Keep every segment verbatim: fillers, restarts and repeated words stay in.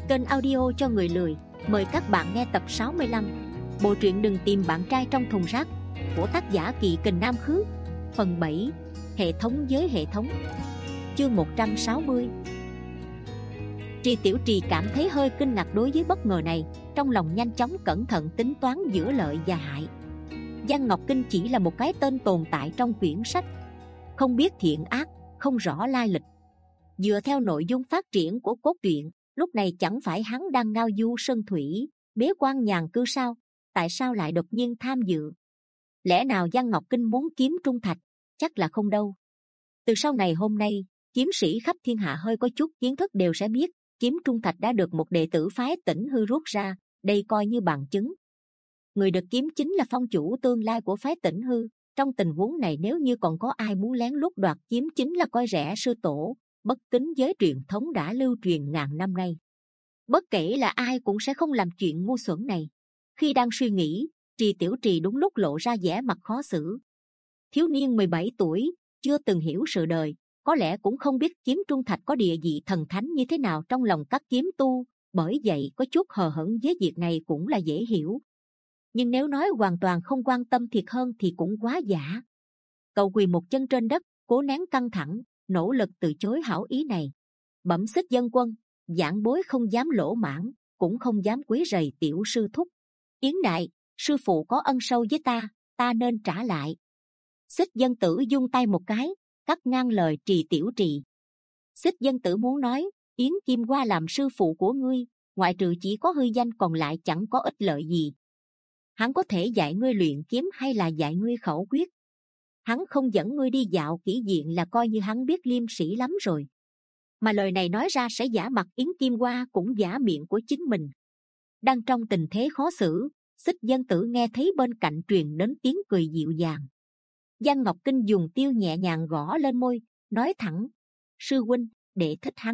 Kênh audio cho người lười, mời các bạn nghe tập sáu mươi lăm. Bộ truyện Đừng tìm bạn trai trong thùng rác của tác giả Kỵ Kình Nam Khước. Phần bảy. Hệ thống với hệ thống. Chương một trăm sáu mươi. Trì Tiểu Trì cảm thấy hơi kinh ngạc đối với bất ngờ này, trong lòng nhanh chóng cẩn thận tính toán giữa lợi và hại. Giang Ngọc Kinh chỉ là một cái tên tồn tại trong quyển sách, không biết thiện ác, không rõ lai lịch. Dựa theo nội dung phát triển của cốt truyện, lúc này chẳng phải hắn đang ngao du sơn thủy, bế quan nhàn cư sao? Tại sao lại đột nhiên tham dự? Lẽ nào Giang Ngọc Kinh muốn kiếm trung thạch? Chắc là không đâu. Từ sau này hôm nay, kiếm sĩ khắp thiên hạ hơi có chút kiến thức đều sẽ biết, kiếm trung thạch đã được một đệ tử phái Tỉnh Hư rút ra, đây coi như bằng chứng. Người được kiếm chính là phong chủ tương lai của phái Tỉnh Hư. Trong tình huống này, nếu như còn có ai muốn lén lút đoạt kiếm chính là coi rẻ sư tổ, bất kính với truyền thống đã lưu truyền ngàn năm nay. Bất kể là ai cũng sẽ không làm chuyện ngu xuẩn này. Khi đang suy nghĩ, Trì Tiểu Trì đúng lúc lộ ra vẻ mặt khó xử. Thiếu niên mười bảy tuổi, chưa từng hiểu sự đời, có lẽ cũng không biết kiếm trung thạch có địa vị thần thánh như thế nào trong lòng các kiếm tu, bởi vậy có chút hờ hững với việc này cũng là dễ hiểu. Nhưng nếu nói hoàn toàn không quan tâm thiệt hơn thì cũng quá giả. Cậu quỳ một chân trên đất, cố nén căng thẳng, nỗ lực từ chối hảo ý này. Bẩm Xích Dân Quân, giảng bối không dám lỗ mãng, cũng không dám quấy rầy tiểu sư thúc. Yến đại, sư phụ có ân sâu với ta, ta nên trả lại. Xích Dân Tử dung tay một cái, cắt ngang lời Trì Tiểu Trì. Xích Dân Tử muốn nói, Yến Kim Hoa làm sư phụ của ngươi, ngoại trừ chỉ có hư danh còn lại chẳng có ích lợi gì. Hắn có thể dạy ngươi luyện kiếm hay là dạy ngươi khẩu quyết. Hắn không dẫn ngươi đi dạo kỹ viện là coi như hắn biết liêm sĩ lắm rồi. Mà lời này nói ra sẽ giả mặt Yến Kim Hoa cũng giả miệng của chính mình. Đang trong tình thế khó xử, Xích Dân Tử nghe thấy bên cạnh truyền đến tiếng cười dịu dàng. Giang Ngọc Kinh dùng tiêu nhẹ nhàng gõ lên môi, nói thẳng: sư huynh, đệ thích hắn.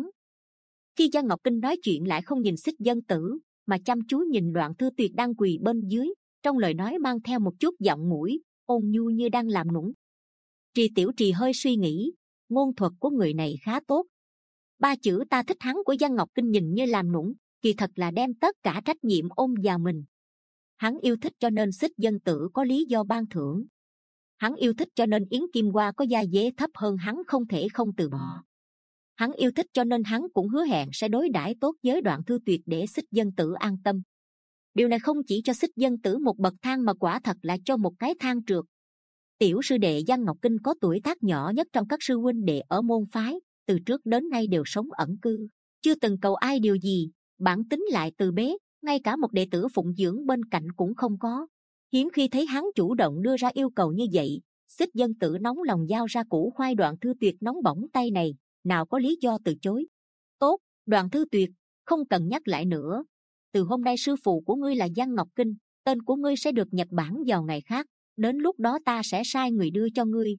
Khi Giang Ngọc Kinh nói chuyện lại không nhìn Xích Dân Tử, mà chăm chú nhìn Đoạn Thư Tuyệt đang quỳ bên dưới, trong lời nói mang theo một chút giọng mũi ôn nhu như đang làm nũng. Trì Tiểu Trì hơi suy nghĩ, ngôn thuật của người này khá tốt. Ba chữ ta thích hắn của Giang Ngọc Kinh nhìn như làm nũng, kỳ thật là đem tất cả trách nhiệm ôm vào mình. Hắn yêu thích cho nên Xích Dân Tử có lý do ban thưởng. Hắn yêu thích cho nên Yến Kim Hoa có gia dế thấp hơn hắn không thể không từ bỏ. Hắn yêu thích cho nên hắn cũng hứa hẹn sẽ đối đãi tốt với Đoạn Thư Tuyệt để Xích Dân Tử an tâm. Điều này không chỉ cho Xích Dân Tử một bậc thang mà quả thật là cho một cái thang trượt. Tiểu sư đệ Giang Ngọc Kinh có tuổi tác nhỏ nhất trong các sư huynh đệ ở môn phái, từ trước đến nay đều sống ẩn cư, chưa từng cầu ai điều gì, bản tính lại từ bế, ngay cả một đệ tử phụng dưỡng bên cạnh cũng không có. Hiếm khi thấy hắn chủ động đưa ra yêu cầu như vậy. Xích Dân Tử nóng lòng giao ra củ khoai Đoạn Thư Tuyệt nóng bỏng tay này, nào có lý do từ chối. Tốt, Đoạn Thư Tuyệt, không cần nhắc lại nữa. Từ hôm nay sư phụ của ngươi là Giang Ngọc Kinh, tên của ngươi sẽ được nhập bản vào ngày khác, đến lúc đó ta sẽ sai người đưa cho ngươi.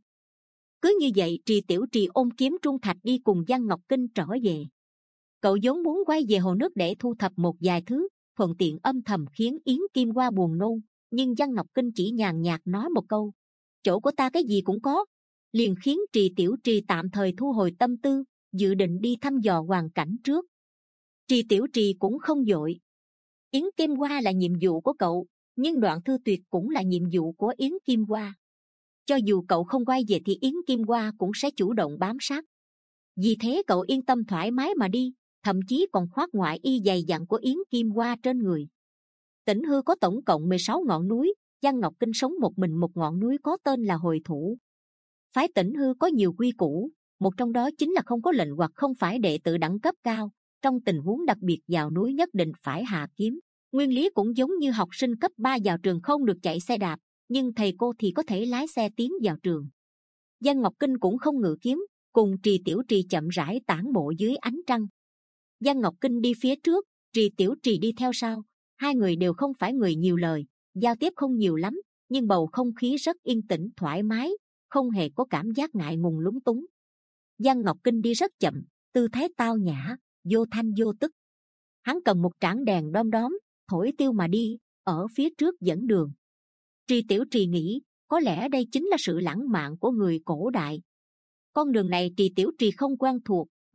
Cứ như vậy, Trì Tiểu Trì ôm kiếm trung thạch đi cùng Giang Ngọc Kinh trở về. Cậu vốn muốn quay về hồ nước để thu thập một vài thứ, thuận tiện âm thầm khiến Yến Kim Hoa buồn nôn, nhưng Giang Ngọc Kinh chỉ nhàn nhạt nói một câu: chỗ của ta cái gì cũng có, liền khiến Trì Tiểu Trì tạm thời thu hồi tâm tư, dự định đi thăm dò hoàn cảnh trước. Trì Tiểu Trì cũng không vội. Yến Kim Hoa là nhiệm vụ của cậu, nhưng Đoạn Thư Tuyệt cũng là nhiệm vụ của Yến Kim Hoa. Cho dù cậu không quay về thì Yến Kim Hoa cũng sẽ chủ động bám sát. Vì thế cậu yên tâm thoải mái mà đi, thậm chí còn khoác ngoại y dày dặn của Yến Kim Hoa trên người. Tỉnh Hư có tổng cộng mười sáu ngọn núi, Giang Ngọc Kinh sống một mình một ngọn núi có tên là Hồi Thủ. Phái Tỉnh Hư có nhiều quy củ, một trong đó chính là không có lệnh hoặc không phải đệ tử đẳng cấp cao, trong tình huống đặc biệt vào núi nhất định phải hạ kiếm. Nguyên lý cũng giống như học sinh cấp ba vào trường không được chạy xe đạp, nhưng thầy cô thì có thể lái xe tiến vào trường. Giang Ngọc Kinh cũng không ngự kiếm, cùng Trì Tiểu Trì chậm rãi tản bộ dưới ánh trăng. Giang Ngọc Kinh đi phía trước, Trì Tiểu Trì đi theo sau. Hai người đều không phải người nhiều lời, giao tiếp không nhiều lắm, nhưng bầu không khí rất yên tĩnh thoải mái, không hề có cảm giác ngại ngùng lúng túng. Giang Ngọc Kinh đi rất chậm, tư thái tao nhã, vô thanh vô tức. Hắn cầm một trảng đèn đom đóm, thổi tiêu mà đi, ở phía trước dẫn đường. Trì Tiểu Trì nghĩ, có lẽ đây chính là sự lãng mạn của người cổ đại. Con đường này Trì Tiểu Trì không quen thuộc,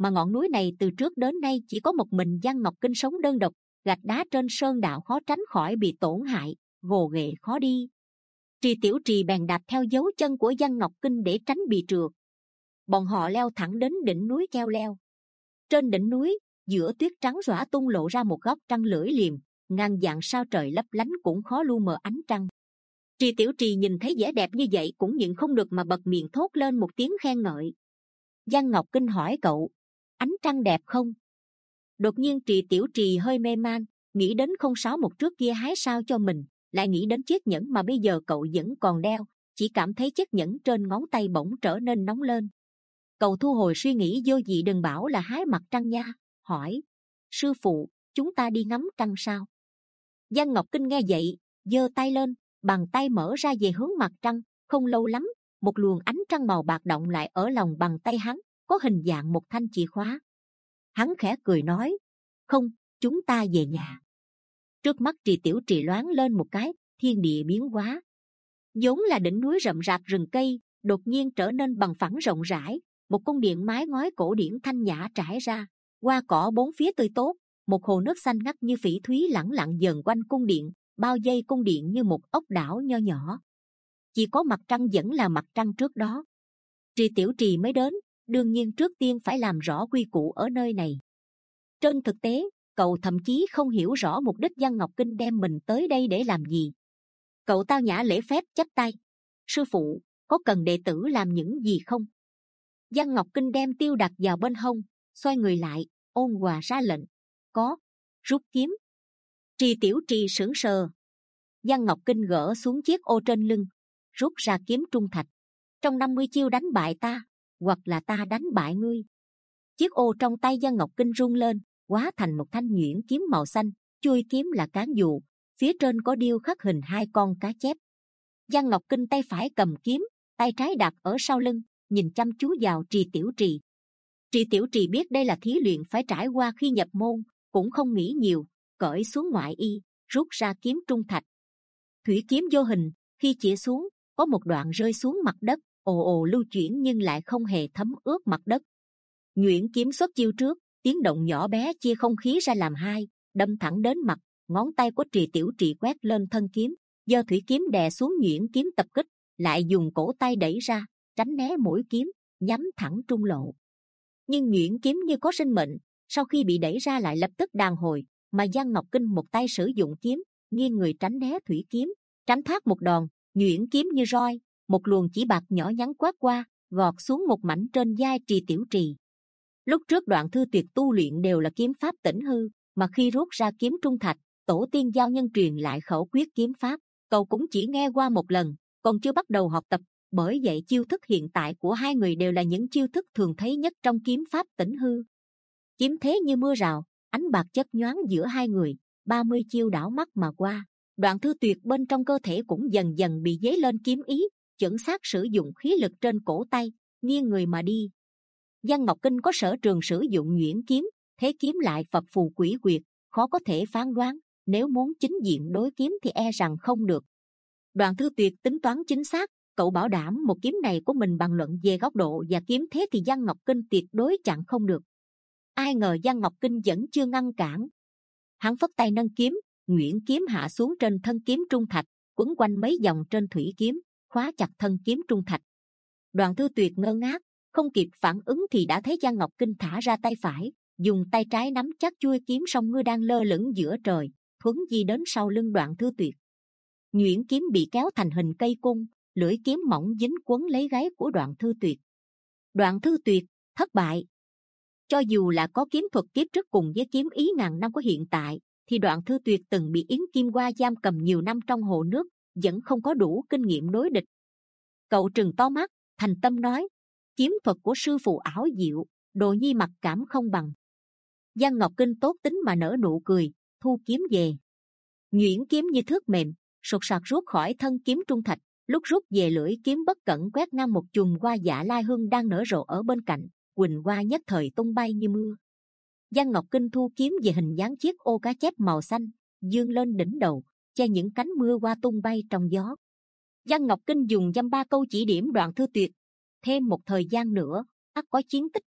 mà ngọn núi này từ trước đến nay chỉ có một mình Giang Ngọc Kinh sống đơn độc, gạch đá trên sơn đạo khó tránh khỏi bị tổn hại, gồ ghề khó đi. Trì Tiểu Trì bèn đạp theo dấu chân của Giang Ngọc Kinh để tránh bị trượt. Bọn họ leo thẳng đến đỉnh núi keo leo. Trên đỉnh núi, giữa tuyết trắng xõa tung lộ ra một góc trăng lưỡi liềm, ngàn vạn sao trời lấp lánh cũng khó lu mờ ánh trăng. Trì Tiểu Trì nhìn thấy vẻ đẹp như vậy cũng nhịn không được mà bật miệng thốt lên một tiếng khen ngợi. Giang Ngọc Kinh hỏi cậu, ánh trăng đẹp không? Đột nhiên Trì Tiểu Trì hơi mê man, nghĩ đến không sáu một trước kia hái sao cho mình, lại nghĩ đến chiếc nhẫn mà bây giờ cậu vẫn còn đeo, chỉ cảm thấy chiếc nhẫn trên ngón tay bỗng trở nên nóng lên. Cậu thu hồi suy nghĩ vô vị, đừng bảo là hái mặt trăng nha, hỏi, sư phụ, chúng ta đi ngắm trăng sao? Giang Ngọc Kinh nghe vậy, giơ tay lên, bàn tay mở ra về hướng mặt trăng. Không lâu lắm, một luồng ánh trăng màu bạc động lại ở lòng bàn tay hắn, có hình dạng một thanh chìa khóa. Hắn khẽ cười nói, không, chúng ta về nhà. Trước mắt Trì Tiểu Trì loáng lên một cái, thiên địa biến hóa. vốn là đỉnh núi rậm rạp rừng cây, đột nhiên trở nên bằng phẳng rộng rãi. Một cung điện mái ngói cổ điển thanh nhã trải ra, hoa cỏ bốn phía tươi tốt, một hồ nước xanh ngắt như phỉ thúy lẳng lặng dần quanh cung điện, bao vây cung điện như một ốc đảo nho nhỏ. Chỉ có mặt trăng vẫn là mặt trăng trước đó. Trì Tiểu Trì mới đến, đương nhiên trước tiên phải làm rõ quy củ ở nơi này. Trên thực tế, cậu thậm chí không hiểu rõ mục đích Giang Ngọc Kinh đem mình tới đây để làm gì. Cậu tao nhã lễ phép chắp tay, sư phụ, có cần đệ tử làm những gì không? Giang Ngọc Kinh đem tiêu đặt vào bên hông, xoay người lại, ôn hòa ra lệnh, có. Rút kiếm. Trì Tiểu Trì sững sờ. Giang Ngọc Kinh gỡ xuống chiếc ô trên lưng, rút ra kiếm trung thạch. Trong năm mươi chiêu đánh bại ta, hoặc là ta đánh bại ngươi. Chiếc ô trong tay Giang Ngọc Kinh rung lên, hóa thành một thanh nhuyễn kiếm màu xanh, chuôi kiếm là cán dù, phía trên có điêu khắc hình hai con cá chép. Giang Ngọc Kinh tay phải cầm kiếm, tay trái đặt ở sau lưng, nhìn chăm chú vào Trì Tiểu Trì. Trì Tiểu Trì biết đây là thí luyện phải trải qua khi nhập môn, cũng không nghĩ nhiều, cởi xuống ngoại y, rút ra kiếm trung thạch. Thủy kiếm vô hình, khi chĩa xuống, có một đoạn rơi xuống mặt đất, ồ ồ lưu chuyển nhưng lại không hề thấm ướt mặt đất. Nhuyễn kiếm xuất chiêu trước, tiếng động nhỏ bé chia không khí ra làm hai, đâm thẳng đến mặt. Ngón tay của Trì Tiểu Trì quét lên thân kiếm, giơ thủy kiếm đè xuống nhuyễn kiếm tập kích, lại dùng cổ tay đẩy ra, tránh né mũi kiếm, nhắm thẳng trung lộ. Nhưng nhuyễn kiếm như có sinh mệnh, sau khi bị đẩy ra lại lập tức đàn hồi, mà Giang Ngọc Kinh một tay sử dụng kiếm, nghiêng người tránh né thủy kiếm, tránh thoát một đòn. Nhuyễn kiếm như roi, một luồng chỉ bạc nhỏ nhắn quát qua, gọt xuống một mảnh trên vai Trì Tiểu Trì. Lúc trước Đoạn Thư Tuyệt tu luyện đều là kiếm pháp tĩnh hư, mà khi rút ra kiếm trung thạch, tổ tiên giao nhân truyền lại khẩu quyết kiếm pháp, cậu cũng chỉ nghe qua một lần, còn chưa bắt đầu học tập. Bởi vậy chiêu thức hiện tại của hai người đều là những chiêu thức thường thấy nhất trong kiếm pháp tĩnh hư. Kiếm thế như mưa rào, ánh bạc chớp nhoáng giữa hai người, ba mươi chiêu đảo mắt mà qua. Đoạn Thư Tuyệt bên trong cơ thể cũng dần dần bị dấy lên kiếm ý, chuẩn xác sử dụng khí lực trên cổ tay, nghiêng người mà đi. Giang Ngọc Kinh có sở trường sử dụng nhuyễn kiếm, thế kiếm lại phập phù quỷ quyệt, khó có thể phán đoán. Nếu muốn chính diện đối kiếm thì e rằng không được. Đoạn Thư Tuyệt tính toán chính xác, cậu bảo đảm một kiếm này của mình bàn luận về góc độ và kiếm thế thì Giang Ngọc Kinh tuyệt đối chặn không được. Ai ngờ Giang Ngọc Kinh vẫn chưa ngăn cản. Hắn phất tay nâng kiếm, nhuyễn kiếm hạ xuống trên thân kiếm trung thạch, quấn quanh mấy vòng trên thủy kiếm, khóa chặt thân kiếm trung thạch. Đoạn Thư Tuyệt ngơ ngác, không kịp phản ứng thì đã thấy Giang Ngọc Kinh thả ra tay phải, dùng tay trái nắm chắc chuôi kiếm song ngư đang lơ lửng giữa trời, thuấn di đến sau lưng Đoạn Thư Tuyệt. Nhuyễn kiếm bị kéo thành hình cây cung, lưỡi kiếm mỏng dính quấn lấy gáy của Đoạn Thư Tuyệt. Đoạn Thư Tuyệt thất bại. Cho dù là có kiếm thuật kiếp trước cùng với kiếm ý ngàn năm của hiện tại, thì Đoạn Thư Tuyệt từng bị Yến Kim Hoa giam cầm nhiều năm trong hồ nước, vẫn không có đủ kinh nghiệm đối địch. Cậu trừng to mắt, thành tâm nói: kiếm thuật của sư phụ ảo diệu, đồ nhi mặc cảm không bằng. Giang Ngọc Kinh tốt tính mà nở nụ cười, thu kiếm về. Nhuyễn kiếm như thước mềm, sột soạt rút khỏi thân kiếm trung thạch. Lúc rút về, lưỡi kiếm bất cẩn quét ngang một chùm hoa dạ lai hương đang nở rộ ở bên cạnh, quỳnh hoa nhất thời tung bay như mưa. Giang Ngọc Kinh thu kiếm về hình dáng chiếc ô cá chép màu xanh, dương lên đỉnh đầu, che những cánh mưa hoa tung bay trong gió. Giang Ngọc Kinh dùng dăm ba câu chỉ điểm Đoạn Thư Tuyệt: thêm một thời gian nữa, ắt có chiến tích.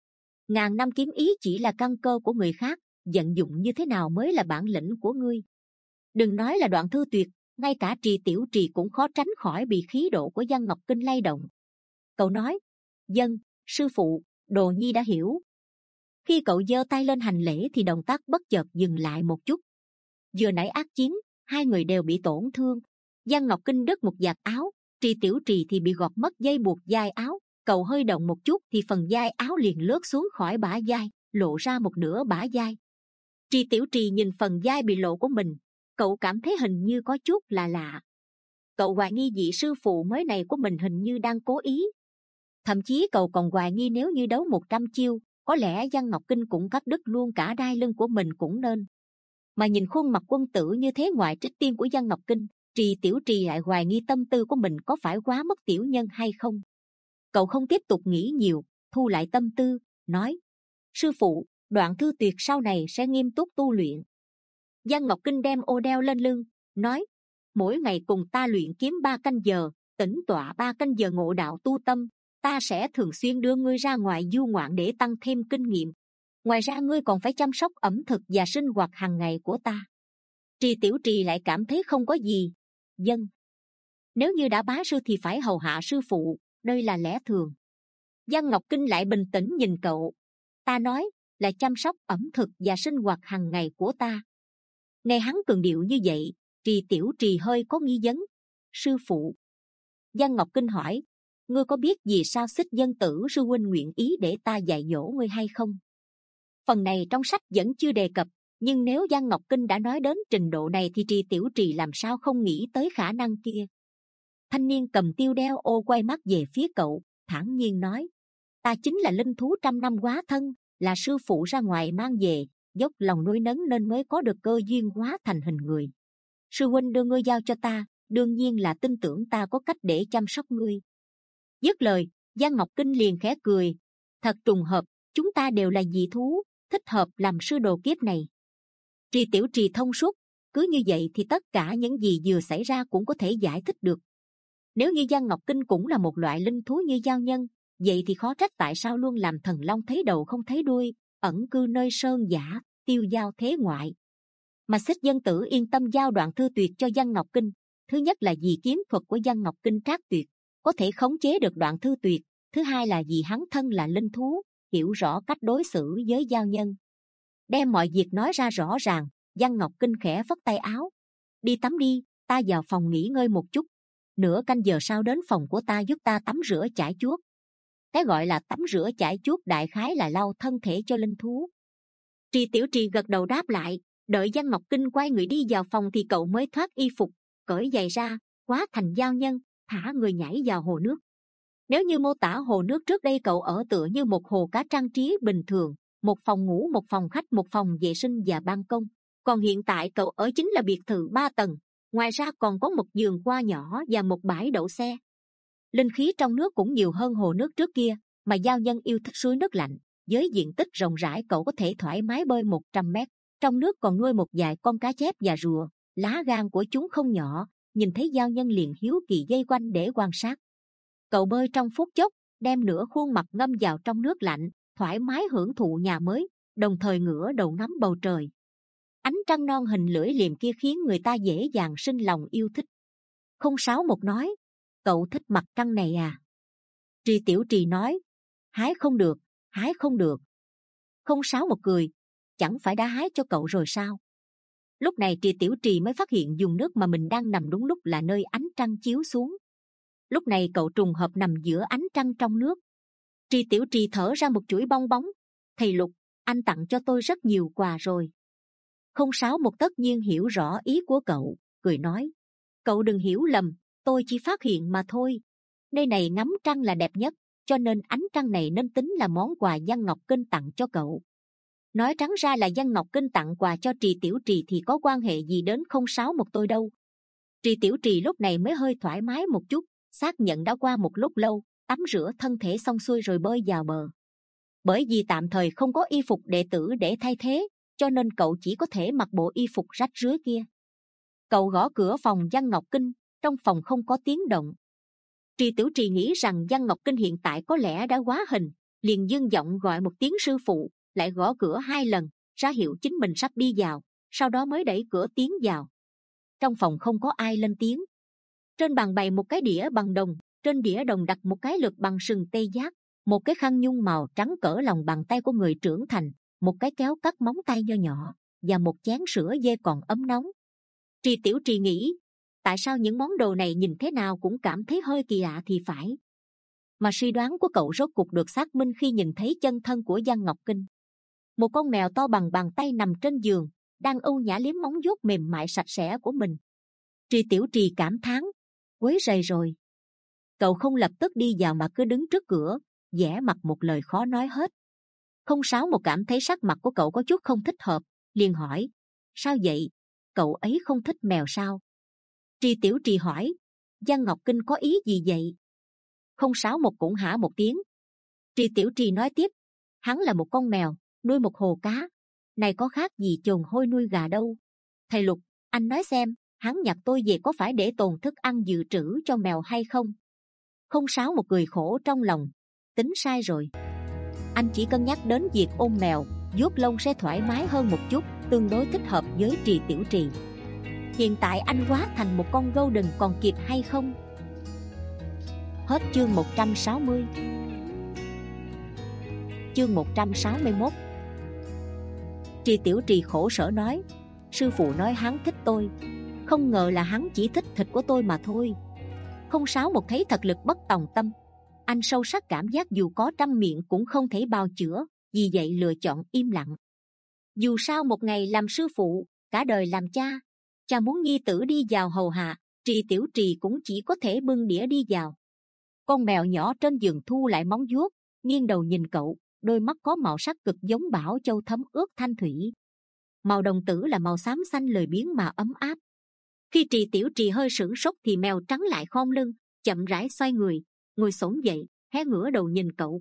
Ngàn năm kiếm ý chỉ là căn cơ của người khác, vận dụng như thế nào mới là bản lĩnh của ngươi. Đừng nói là Đoạn Thư Tuyệt, ngay cả Trì Tiểu Trì cũng khó tránh khỏi bị khí độ của Giang Ngọc Kinh lay động. Cậu nói: "Dân, sư phụ, đồ nhi đã hiểu." Khi cậu giơ tay lên hành lễ thì động tác bất chợt dừng lại một chút. Vừa nãy ác chiến, hai người đều bị tổn thương. Giang Ngọc Kinh đứt một vạt áo, Trì Tiểu Trì thì bị gọt mất dây buộc vai áo. Cậu hơi động một chút thì phần vai áo liền lướt xuống khỏi bả vai, lộ ra một nửa bả vai. Trì Tiểu Trì nhìn phần vai bị lộ của mình, cậu cảm thấy hình như có chút là lạ. Cậu hoài nghi vị sư phụ mới này của mình hình như đang cố ý. Thậm chí cậu còn hoài nghi nếu như đấu một trăm chiêu, có lẽ Giang Ngọc Kinh cũng cắt đứt luôn cả đai lưng của mình cũng nên. Mà nhìn khuôn mặt quân tử như thế ngoại trích tiên của Giang Ngọc Kinh, Trì Tiểu Trì lại hoài nghi tâm tư của mình có phải quá mất tiểu nhân hay không. Cậu không tiếp tục nghĩ nhiều, thu lại tâm tư, nói: "Sư phụ, Đoạn Thư Tuyệt sau này sẽ nghiêm túc tu luyện." Giang Ngọc Kinh đem ô đeo lên lưng, nói: "Mỗi ngày cùng ta luyện kiếm ba canh giờ, tĩnh tọa ba canh giờ ngộ đạo tu tâm. Ta sẽ thường xuyên đưa ngươi ra ngoài du ngoạn để tăng thêm kinh nghiệm. Ngoài ra ngươi còn phải chăm sóc ẩm thực và sinh hoạt hàng ngày của ta." Trì Tiểu Trì lại cảm thấy không có gì. Dân, nếu như đã bá sư thì phải hầu hạ sư phụ, đây là lẽ thường. Giang Ngọc Kinh lại bình tĩnh nhìn cậu. Ta nói là chăm sóc ẩm thực và sinh hoạt hàng ngày của ta. Nghe hắn cường điệu như vậy, Trì Tiểu Trì hơi có nghi vấn. Sư phụ. Giang Ngọc Kinh hỏi: "Ngươi có biết vì sao Xích Dân Tử sư huynh nguyện ý để ta dạy dỗ ngươi hay không?" Phần này trong sách vẫn chưa đề cập, nhưng nếu Giang Ngọc Kinh đã nói đến trình độ này thì Trì Tiểu Trì làm sao không nghĩ tới khả năng kia. Thanh niên cầm tiêu đeo ô quay mắt về phía cậu, thản nhiên nói: "Ta chính là linh thú trăm năm hóa thân, là sư phụ ra ngoài mang về, dốc lòng nuôi nấng nên mới có được cơ duyên hóa thành hình người. Sư huynh đưa ngươi giao cho ta, đương nhiên là tin tưởng ta có cách để chăm sóc ngươi." Dứt lời, Giang Ngọc Kinh liền khẽ cười. Thật trùng hợp, chúng ta đều là dị thú, thích hợp làm sư đồ kiếp này. Trì Tiểu Trì thông suốt, cứ như vậy thì tất cả những gì vừa xảy ra cũng có thể giải thích được. Nếu như Giang Ngọc Kinh cũng là một loại linh thú như giao nhân, vậy thì khó trách tại sao luôn làm thần long thấy đầu không thấy đuôi, ẩn cư nơi sơn giả, tiêu dao thế ngoại. Mà Xích Dân Tử yên tâm giao Đoạn Thư Tuyệt cho Giang Ngọc Kinh, thứ nhất là vì kiếm thuật của Giang Ngọc Kinh trác tuyệt, có thể khống chế được Đoạn Thư Tuyệt. Thứ hai là vì hắn thân là linh thú, hiểu rõ cách đối xử với giao nhân. Đem mọi việc nói ra rõ ràng, Giang Ngọc Kinh khẽ phất tay áo. Đi tắm đi, ta vào phòng nghỉ ngơi một chút. Nửa canh giờ sau đến phòng của ta giúp ta tắm rửa chải chuốt. Cái gọi là tắm rửa chải chuốt đại khái là lau thân thể cho linh thú. Trì Tiểu Trì gật đầu đáp lại. Đợi Giang Ngọc Kinh quay người đi vào phòng thì cậu mới thoát y phục, cởi giày ra, hóa thành giao nhân, thả người nhảy vào hồ nước. Nếu như mô tả hồ nước trước đây, cậu ở tựa như một hồ cá trang trí bình thường, một phòng ngủ, một phòng khách, một phòng vệ sinh và ban công. Còn hiện tại cậu ở chính là biệt thự ba tầng, ngoài ra còn có một giường qua nhỏ và một bãi đậu xe. Linh khí trong nước cũng nhiều hơn hồ nước trước kia, mà giao nhân yêu thích suối nước lạnh, với diện tích rộng rãi cậu có thể thoải mái bơi một trăm mét. Trong nước còn nuôi một vài con cá chép và rùa, lá gan của chúng không nhỏ, nhìn thấy giao nhân liền hiếu kỳ dây quanh để quan sát. Cậu bơi trong phút chốc, đem nửa khuôn mặt ngâm vào trong nước lạnh, thoải mái hưởng thụ nhà mới, đồng thời ngửa đầu ngắm bầu trời. Ánh trăng non hình lưỡi liềm kia khiến người ta dễ dàng sinh lòng yêu thích. Không Sáu Một nói: "Cậu thích mặt trăng này à?" Trì Tiểu Trì nói: "Hái không được, hái không được." Không Sáu Một cười: "Chẳng phải đã hái cho cậu rồi sao?" Lúc này Trì Tiểu Trì mới phát hiện vùng nước mà mình đang nằm đúng lúc là nơi ánh trăng chiếu xuống. Lúc này cậu trùng hợp nằm giữa ánh trăng trong nước. Trì Tiểu Trì thở ra một chuỗi bong bóng: "Thầy Lục, anh tặng cho tôi rất nhiều quà rồi." Không Sáu Một tất nhiên hiểu rõ ý của cậu, cười nói: "Cậu đừng hiểu lầm, tôi chỉ phát hiện mà thôi. Nơi này ngắm trăng là đẹp nhất, cho nên ánh trăng này nên tính là món quà Giang Ngọc Kinh tặng cho cậu." Nói trắng ra là Giang Ngọc Kinh tặng quà cho Trì Tiểu Trì thì có quan hệ gì đến Không Sáu Một tôi đâu. Trì Tiểu Trì lúc này mới hơi thoải mái một chút, xác nhận đã qua một lúc lâu, tắm rửa thân thể xong xuôi rồi bơi vào bờ. Bởi vì tạm thời không có y phục đệ tử để thay thế, cho nên cậu chỉ có thể mặc bộ y phục rách rưới kia. Cậu gõ cửa phòng Giang Ngọc Kinh, trong phòng không có tiếng động. Trì Tiểu Trì nghĩ rằng Giang Ngọc Kinh hiện tại có lẽ đã hóa hình, liền dương giọng gọi một tiếng sư phụ, lại gõ cửa hai lần, ra hiệu chính mình sắp đi vào, sau đó mới đẩy cửa tiến vào. Trong phòng không có ai lên tiếng. Trên bàn bày một cái đĩa bằng đồng, trên đĩa đồng đặt một cái lược bằng sừng tê giác, một cái khăn nhung màu trắng cỡ lòng bàn tay của người trưởng thành, một cái kéo cắt móng tay nho nhỏ và một chén sữa dê còn ấm nóng. Trì Tiểu Trì nghĩ, tại sao những món đồ này nhìn thế nào cũng cảm thấy hơi kỳ lạ thì phải. Mà suy đoán của cậu rốt cuộc được xác minh khi nhìn thấy chân thân của Giang Ngọc Kinh. Một con mèo to bằng bàn tay nằm trên giường, đang ưu nhã liếm móng vuốt mềm mại sạch sẽ của mình. Trì Tiểu Trì cảm thán, quấy rầy rồi. Cậu không lập tức đi vào mà cứ đứng trước cửa, vẻ mặt một lời khó nói hết. Không Sáu một cảm thấy sắc mặt của cậu có chút không thích hợp, liền hỏi, sao vậy? Cậu ấy không thích mèo sao? Trì Tiểu Trì hỏi, Giang Ngọc Kinh có ý gì vậy? Không Sáu một cũng hả một tiếng. Trì Tiểu Trì nói tiếp, hắn là một con mèo, nuôi một hồ cá, này có khác gì chồn hôi nuôi gà đâu. Thầy Lục, anh nói xem, hắn nhặt tôi về có phải để tồn thức ăn dự trữ cho mèo hay không? Không Sáu một cười khổ trong lòng, tính sai rồi. Anh chỉ cân nhắc đến việc ôm mèo, vuốt lông sẽ thoải mái hơn một chút, tương đối thích hợp với Trì Tiểu Trì. Hiện tại anh hóa thành một con golden còn kịp hay không? Hết chương một trăm sáu mươi. Chương một trăm sáu mươi mốt. Trì Tiểu Trì khổ sở nói, sư phụ nói hắn thích tôi, không ngờ là hắn chỉ thích thịt của tôi mà thôi. Không Sáu một thấy thật lực bất tòng tâm. Anh sâu sắc cảm giác dù có trăm miệng cũng không thể bào chữa, vì vậy lựa chọn im lặng. Dù sao một ngày làm sư phụ, cả đời làm cha. Cha muốn nhi tử đi vào hầu hạ, Trì Tiểu Trì cũng chỉ có thể bưng đĩa đi vào. Con mèo nhỏ trên giường thu lại móng vuốt, nghiêng đầu nhìn cậu, đôi mắt có màu sắc cực giống bảo châu thấm ướt thanh thủy. Màu đồng tử là màu xám xanh lười biếng mà ấm áp. Khi Trì Tiểu Trì hơi sửng sốt thì mèo trắng lại khom lưng, chậm rãi xoay người, ngồi xổm dậy, hé ngửa đầu nhìn cậu.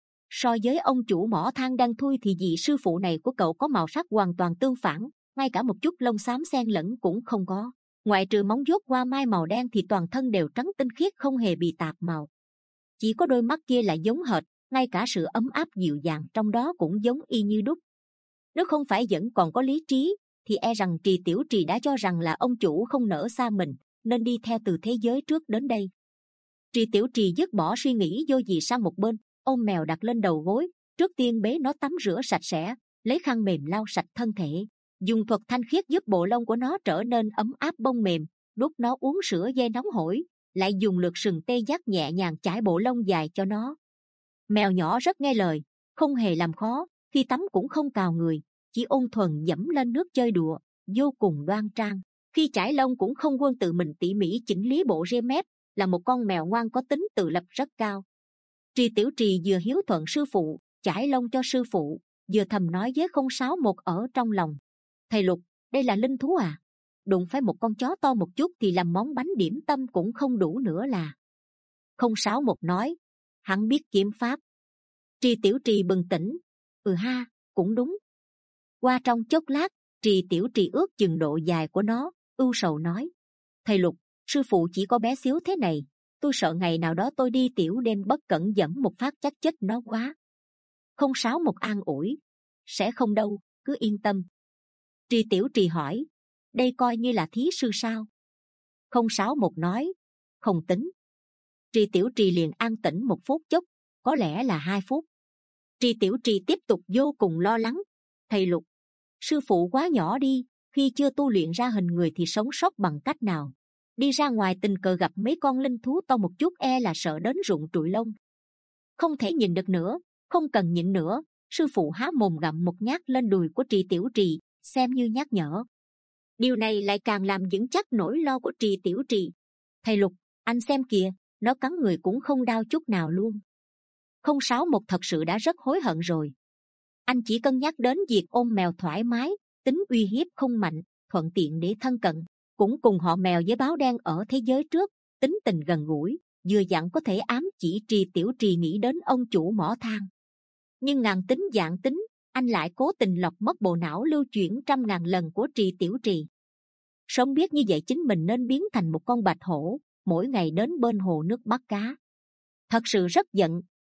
So với ông chủ mỏ than đang thui thì vị sư phụ này của cậu có màu sắc hoàn toàn tương phản, ngay cả một chút lông xám xen lẫn cũng không có. Ngoại trừ móng vuốt hoa mai màu đen thì toàn thân đều trắng tinh khiết không hề bị tạp màu. Chỉ có đôi mắt kia lại giống hệt, ngay cả sự ấm áp dịu dàng trong đó cũng giống y như đúc. Nếu không phải vẫn còn có lý trí, thì e rằng Trì Tiểu Trì đã cho rằng là ông chủ không nỡ xa mình, nên đi theo từ thế giới trước đến đây. Trì Tiểu Trì dứt bỏ suy nghĩ vô gì sang một bên, ôm mèo đặt lên đầu gối, trước tiên bế nó tắm rửa sạch sẽ, lấy khăn mềm lau sạch thân thể, dùng thuật thanh khiết giúp bộ lông của nó trở nên ấm áp bông mềm, đút nó uống sữa dê nóng hổi, lại dùng lược sừng tê giác nhẹ nhàng chải bộ lông dài cho nó. Mèo nhỏ rất nghe lời, không hề làm khó, khi tắm cũng không cào người, chỉ ôn thuần dẫm lên nước chơi đùa, vô cùng đoan trang. Khi chải lông cũng không quên tự mình tỉ mỉ chỉnh lý bộ ria mép, là một con mèo ngoan có tính tự lập rất cao. Trì Tiểu Trì vừa hiếu thuận sư phụ, chải lông cho sư phụ, vừa thầm nói với Không Sáu một ở trong lòng, thầy Lục, đây là linh thú à? Đụng phải một con chó to một chút thì làm món bánh điểm tâm cũng không đủ nữa là. Không Sáu một nói, hắn biết kiếm pháp. Trì Tiểu Trì bừng tỉnh, ừ ha, cũng đúng. Qua trong chốc lát, Trì Tiểu Trì ước chừng độ dài của nó, ưu sầu nói, thầy Lục, sư phụ chỉ có bé xíu thế này, tôi sợ ngày nào đó tôi đi tiểu đêm bất cẩn dẫm một phát chắc chết nó quá. Không Sáu một an ủi, sẽ không đâu, cứ yên tâm. Trì Tiểu Trì hỏi, đây coi như là thí sư sao? Không Sáu một nói, không tính. Trì Tiểu Trì liền an tĩnh một phút chốc, có lẽ là hai phút. Trì Tiểu Trì tiếp tục vô cùng lo lắng, thầy Lục, sư phụ quá nhỏ đi, khi chưa tu luyện ra hình người thì sống sót bằng cách nào? Đi ra ngoài tình cờ gặp mấy con linh thú to một chút e là sợ đến rụng trụi lông. Không thể nhìn được nữa, không cần nhịn nữa. Sư phụ há mồm gặm một nhát lên đùi của Trì Tiểu Trì, xem như nhắc nhở. Điều này lại càng làm vững chắc nỗi lo của Trì Tiểu Trì. Thầy Lục, anh xem kìa, nó cắn người cũng không đau chút nào luôn. Không Sáu một thật sự đã rất hối hận rồi. Anh chỉ cân nhắc đến việc ôm mèo thoải mái, tính uy hiếp không mạnh, thuận tiện để thân cận, cũng cùng họ mèo với báo đen ở thế giới trước, tính tình gần gũi, vừa dặn có thể ám chỉ Trì Tiểu Trì nghĩ đến ông chủ mỏ than. Nhưng ngàn tính vạn tính, anh lại cố tình lọc mất bộ não lưu chuyển trăm ngàn lần của Trì Tiểu Trì. Sớm biết như vậy chính mình nên biến thành một con bạch hổ, mỗi ngày đến bên hồ nước bắt cá. Thật sự rất giận.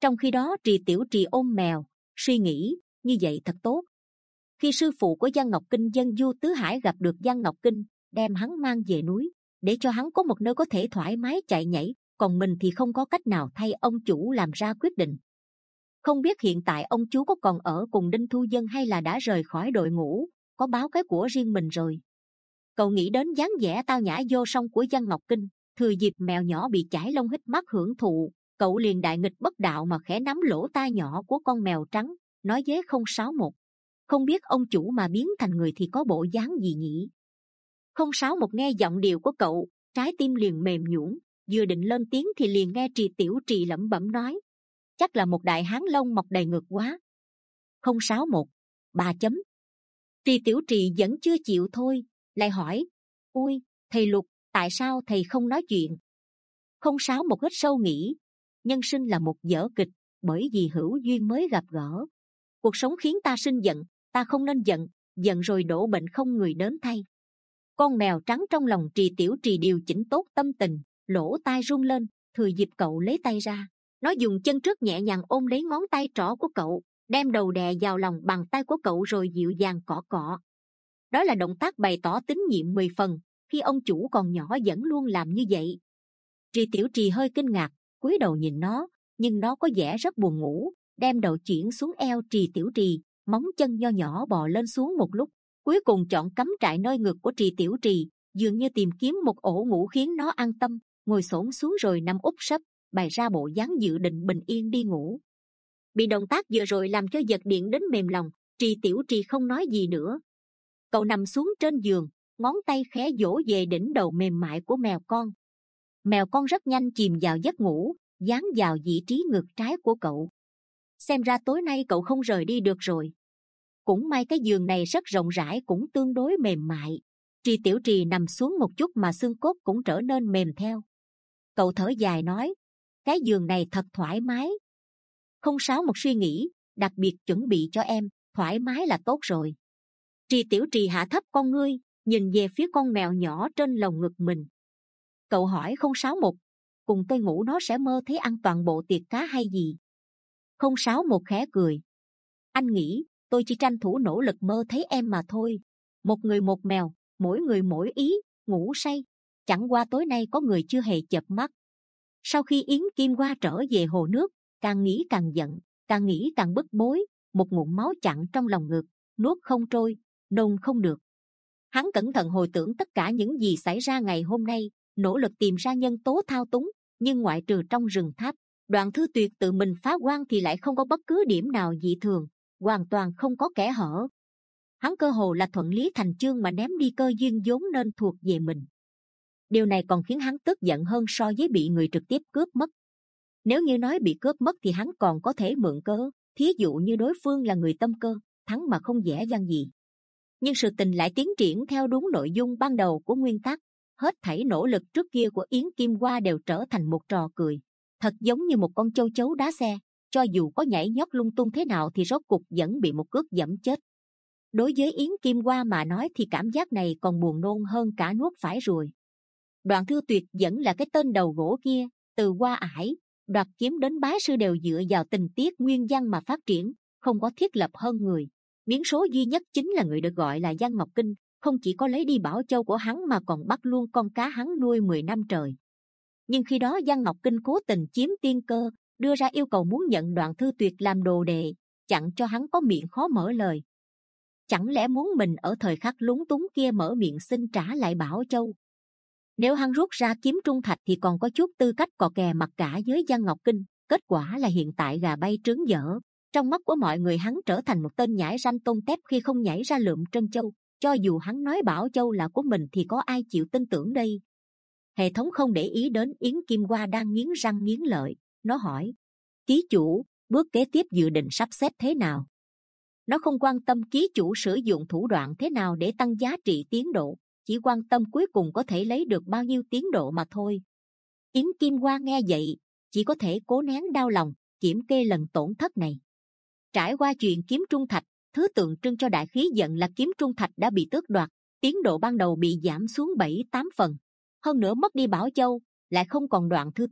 Trong khi đó Trì Tiểu Trì ôm mèo, suy nghĩ, như vậy thật tốt. Khi sư phụ của Giang Ngọc Kinh Dân Du Tứ Hải gặp được Giang Ngọc Kinh, đem hắn mang về núi, để cho hắn có một nơi có thể thoải mái chạy nhảy, còn mình thì không có cách nào thay ông chủ làm ra quyết định. Không biết hiện tại ông chú có còn ở cùng Đinh Thu Dân hay là đã rời khỏi đội ngũ, có báo cái của riêng mình rồi. Cậu nghĩ đến dáng vẻ tao nhã vô song của Giang Ngọc Kinh, thừa dịp mèo nhỏ bị chải lông hít mắt hưởng thụ, cậu liền đại nghịch bất đạo mà khẽ nắm lỗ tai nhỏ của con mèo trắng, nói với không sáu một. Không biết ông chủ mà biến thành người thì có bộ dáng gì nhỉ? Không sáu một nghe giọng điệu của cậu, trái tim liền mềm nhũn, vừa định lên tiếng thì liền nghe Trì Tiểu Trì lẩm bẩm nói, chắc là một đại hán lông mọc đầy ngực quá. Không sáu một, ba chấm. Trì Tiểu Trì vẫn chưa chịu thôi, lại hỏi, ôi, thầy Lục, tại sao thầy không nói chuyện? Không sáu một hít sâu nghĩ, nhân sinh là một vở kịch, bởi vì hữu duyên mới gặp gỡ. Cuộc sống khiến ta sinh giận, ta không nên giận, giận rồi đổ bệnh không người đến thay. Con mèo trắng trong lòng Trì Tiểu Trì điều chỉnh tốt tâm tình, lỗ tai rung lên, thừa dịp cậu lấy tay ra, nó dùng chân trước nhẹ nhàng ôm lấy ngón tay trỏ của cậu, đem đầu đè vào lòng bàn tay của cậu rồi dịu dàng cọ cọ. Đó là động tác bày tỏ tín nhiệm mười phần, khi ông chủ còn nhỏ vẫn luôn làm như vậy. Trì Tiểu Trì hơi kinh ngạc, cúi đầu nhìn nó, nhưng nó có vẻ rất buồn ngủ, đem đầu chuyển xuống eo Trì Tiểu Trì, móng chân nho nhỏ bò lên xuống một lúc, cuối cùng chọn cắm trại nơi ngực của Trì Tiểu Trì, dường như tìm kiếm một ổ ngủ khiến nó an tâm, ngồi xổm xuống rồi nằm úp sấp, bày ra bộ dáng dự định bình yên đi ngủ. Bị động tác vừa rồi làm cho giật điện đến mềm lòng, Trì Tiểu Trì không nói gì nữa. Cậu nằm xuống trên giường, ngón tay khẽ vỗ về đỉnh đầu mềm mại của mèo con. Mèo con rất nhanh chìm vào giấc ngủ, dán vào vị trí ngực trái của cậu. Xem ra tối nay cậu không rời đi được rồi. Cũng may cái giường này rất rộng rãi cũng tương đối mềm mại. Trì Tiểu Trì nằm xuống một chút mà xương cốt cũng trở nên mềm theo. Cậu thở dài nói, cái giường này thật thoải mái. Không sáu một suy nghĩ, đặc biệt chuẩn bị cho em, thoải mái là tốt rồi. Trì Tiểu Trì hạ thấp con ngươi, nhìn về phía con mèo nhỏ trên lồng ngực mình. Cậu hỏi không sáu một, cùng tôi ngủ nó sẽ mơ thấy ăn toàn bộ tiệc cá hay gì? Không sáu một khẽ cười. Anh nghĩ, tôi chỉ tranh thủ nỗ lực mơ thấy em mà thôi. Một người một mèo, mỗi người mỗi ý, ngủ say. Chẳng qua tối nay có người chưa hề chợp mắt. Sau khi Yến Kim Hoa trở về hồ nước, càng nghĩ càng giận, càng nghĩ càng bức bối, một ngụm máu chặn trong lòng ngực, nuốt không trôi, nôn không được. Hắn cẩn thận hồi tưởng tất cả những gì xảy ra ngày hôm nay, nỗ lực tìm ra nhân tố thao túng, nhưng ngoại trừ trong rừng tháp, Đoạn Thư Tuyệt tự mình phá quan thì lại không có bất cứ điểm nào dị thường, hoàn toàn không có kẽ hở. Hắn cơ hồ là thuận lý thành chương mà ném đi cơ duyên vốn nên thuộc về mình. Điều này còn khiến hắn tức giận hơn so với bị người trực tiếp cướp mất. Nếu như nói bị cướp mất thì hắn còn có thể mượn cớ, thí dụ như đối phương là người tâm cơ, thắng mà không dễ dàng gì. Nhưng sự tình lại tiến triển theo đúng nội dung ban đầu của nguyên tắc, hết thảy nỗ lực trước kia của Yến Kim Hoa đều trở thành một trò cười, thật giống như một con châu chấu đá xe, cho dù có nhảy nhót lung tung thế nào thì rốt cục vẫn bị một cước giẫm chết. Đối với Yến Kim Hoa mà nói thì cảm giác này còn buồn nôn hơn cả nuốt phải ruồi. Đoạn Thư Tuyệt vẫn là cái tên đầu gỗ kia, từ Hoa Ải, Đoạt Kiếm đến Bái Sư đều dựa vào tình tiết nguyên văn mà phát triển, không có thiết lập hơn người. Biến số duy nhất chính là người được gọi là Giang Ngọc Kinh, không chỉ có lấy đi bảo châu của hắn mà còn bắt luôn con cá hắn nuôi mười năm trời. Nhưng khi đó Giang Ngọc Kinh cố tình chiếm tiên cơ, đưa ra yêu cầu muốn nhận Đoạn Thư Tuyệt làm đồ đệ, chặn cho hắn có miệng khó mở lời. Chẳng lẽ muốn mình ở thời khắc lúng túng kia mở miệng xin trả lại bảo châu? Nếu hắn rút ra kiếm trung thạch thì còn có chút tư cách cò kè mặt cả với Giang Ngọc Kinh. Kết quả là hiện tại gà bay trứng dở. Trong mắt của mọi người hắn trở thành một tên nhãi ranh tôn tép khi không nhảy ra lượm trân châu. Cho dù hắn nói bảo châu là của mình thì có ai chịu tin tưởng đây? Hệ thống không để ý đến Yến Kim Hoa đang nghiến răng nghiến lợi. Nó hỏi, ký chủ, bước kế tiếp dự định sắp xếp thế nào? Nó không quan tâm ký chủ sử dụng thủ đoạn thế nào để tăng giá trị tiến độ, chỉ quan tâm cuối cùng có thể lấy được bao nhiêu tiến độ mà thôi. Yến Kim Hoa nghe vậy, chỉ có thể cố nén đau lòng, kiểm kê lần tổn thất này. Trải qua chuyện kiếm trung thạch, thứ tượng trưng cho đại khí giận là kiếm trung thạch đã bị tước đoạt, tiến độ ban đầu bị giảm xuống bảy tám phần. Hơn nữa mất đi bảo châu, lại không còn Đoạn Thư Tuyệt,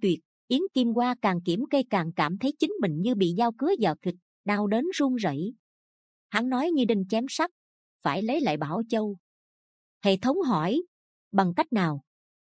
Yến Kim Hoa càng kiểm kê càng cảm thấy chính mình như bị dao cứa vào thịt, đau đến run rẩy. Hắn nói như đinh chém sắt, phải lấy lại Bảo Châu. Hệ thống hỏi, bằng cách nào?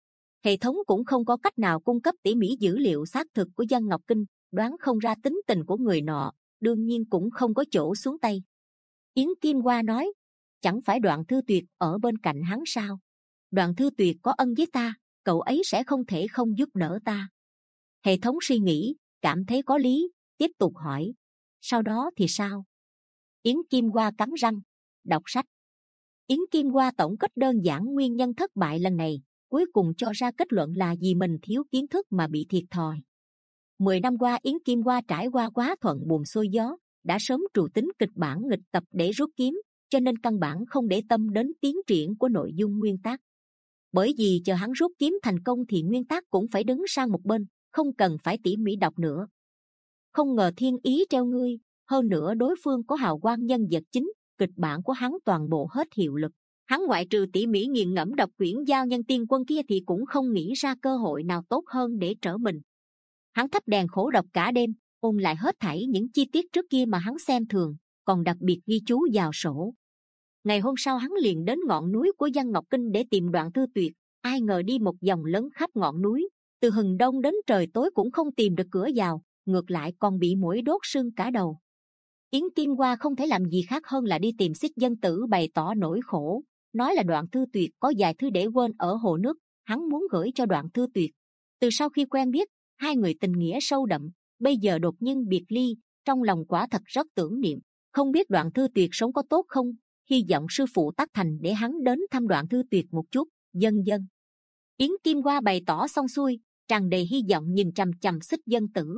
Hệ thống cũng không có cách nào cung cấp tỉ mỉ dữ liệu xác thực của Giang Ngọc Kinh, đoán không ra tính tình của người nọ, đương nhiên cũng không có chỗ xuống tay. Yến Kim Hoa nói, chẳng phải Đoạn Thư Tuyệt ở bên cạnh hắn sao? Đoạn Thư Tuyệt có ân với ta, cậu ấy sẽ không thể không giúp đỡ ta. Hệ thống suy nghĩ, cảm thấy có lý, tiếp tục hỏi, sau đó thì sao? Yến Kim Hoa cắn răng, đọc sách. Yến Kim Hoa tổng kết đơn giản nguyên nhân thất bại lần này, cuối cùng cho ra kết luận là vì mình thiếu kiến thức mà bị thiệt thòi. Mười năm qua Yến Kim Hoa trải qua quá thuận buồm xuôi gió, đã sớm trù tính kịch bản nghịch tập để rút kiếm, cho nên căn bản không để tâm đến tiến triển của nội dung nguyên tác. Bởi vì chờ hắn rút kiếm thành công thì nguyên tác cũng phải đứng sang một bên, không cần phải tỉ mỉ đọc nữa. Không ngờ thiên ý treo ngươi, hơn nữa đối phương có hào quang nhân vật chính, kịch bản của hắn toàn bộ hết hiệu lực. Hắn ngoại trừ tỉ mỉ nghiền ngẫm đọc quyển Giao Nhân Tiên Quân kia thì cũng không nghĩ ra cơ hội nào tốt hơn để trở mình. Hắn thắp đèn khổ đọc cả đêm, ôn lại hết thảy những chi tiết trước kia mà hắn xem thường, còn đặc biệt ghi chú vào sổ. Ngày hôm sau hắn liền đến ngọn núi của Giang Ngọc Kinh để tìm Đoạn Thư Tuyệt. Ai ngờ đi một vòng lớn khắp ngọn núi, từ hừng đông đến trời tối cũng không tìm được cửa vào, ngược lại còn bị muỗi đốt sưng cả đầu. Yến Kim Hoa không thể làm gì khác hơn là đi tìm Xích Dân Tử bày tỏ nỗi khổ, nói là Đoạn Thư Tuyệt có vài thứ để quên ở hồ nước, hắn muốn gửi cho Đoạn Thư Tuyệt. Từ sau khi quen biết, hai người tình nghĩa sâu đậm, bây giờ đột nhiên biệt ly, trong lòng quả thật rất tưởng niệm. Không biết Đoạn Thư Tuyệt sống có tốt không, hy vọng sư phụ tác thành để hắn đến thăm Đoạn Thư Tuyệt một chút, vân vân. Yến Kim Hoa bày tỏ xong xuôi, tràn đầy hy vọng nhìn chằm chằm Xích Dân Tử.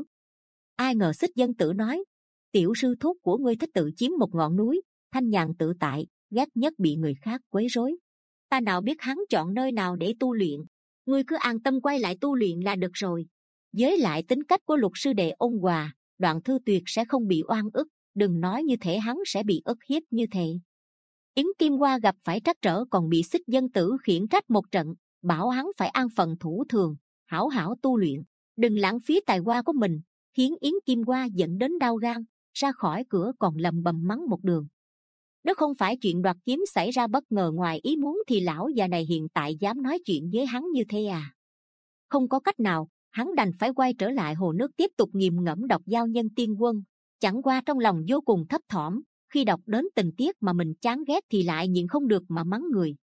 Ai ngờ Xích Dân Tử nói, tiểu sư thúc của ngươi thích tự chiếm một ngọn núi, thanh nhàn tự tại, ghét nhất bị người khác quấy rối. Ta nào biết hắn chọn nơi nào để tu luyện, ngươi cứ an tâm quay lại tu luyện là được rồi. Với lại tính cách của Lục sư đệ ôn hòa, Đoạn Thư Tuyệt sẽ không bị oan ức, đừng nói như thể hắn sẽ bị ức hiếp như thế. Yến Kim Hoa gặp phải trắc trở còn bị Xích Dân Tử khiển trách một trận, bảo hắn phải an phận thủ thường, hảo hảo tu luyện, đừng lãng phí tài hoa của mình, khiến Yến Kim Hoa dẫn đến đau gan, ra khỏi cửa còn lầm bầm mắng một đường. Nếu không phải chuyện đoạt kiếm xảy ra bất ngờ ngoài ý muốn thì lão già này hiện tại dám nói chuyện với hắn như thế à? Không có cách nào, hắn đành phải quay trở lại hồ nước tiếp tục nghiền ngẫm đọc Giao Nhân Tiên Quân. Chẳng qua trong lòng vô cùng thấp thỏm, khi đọc đến tình tiết mà mình chán ghét thì lại nhịn không được mà mắng người.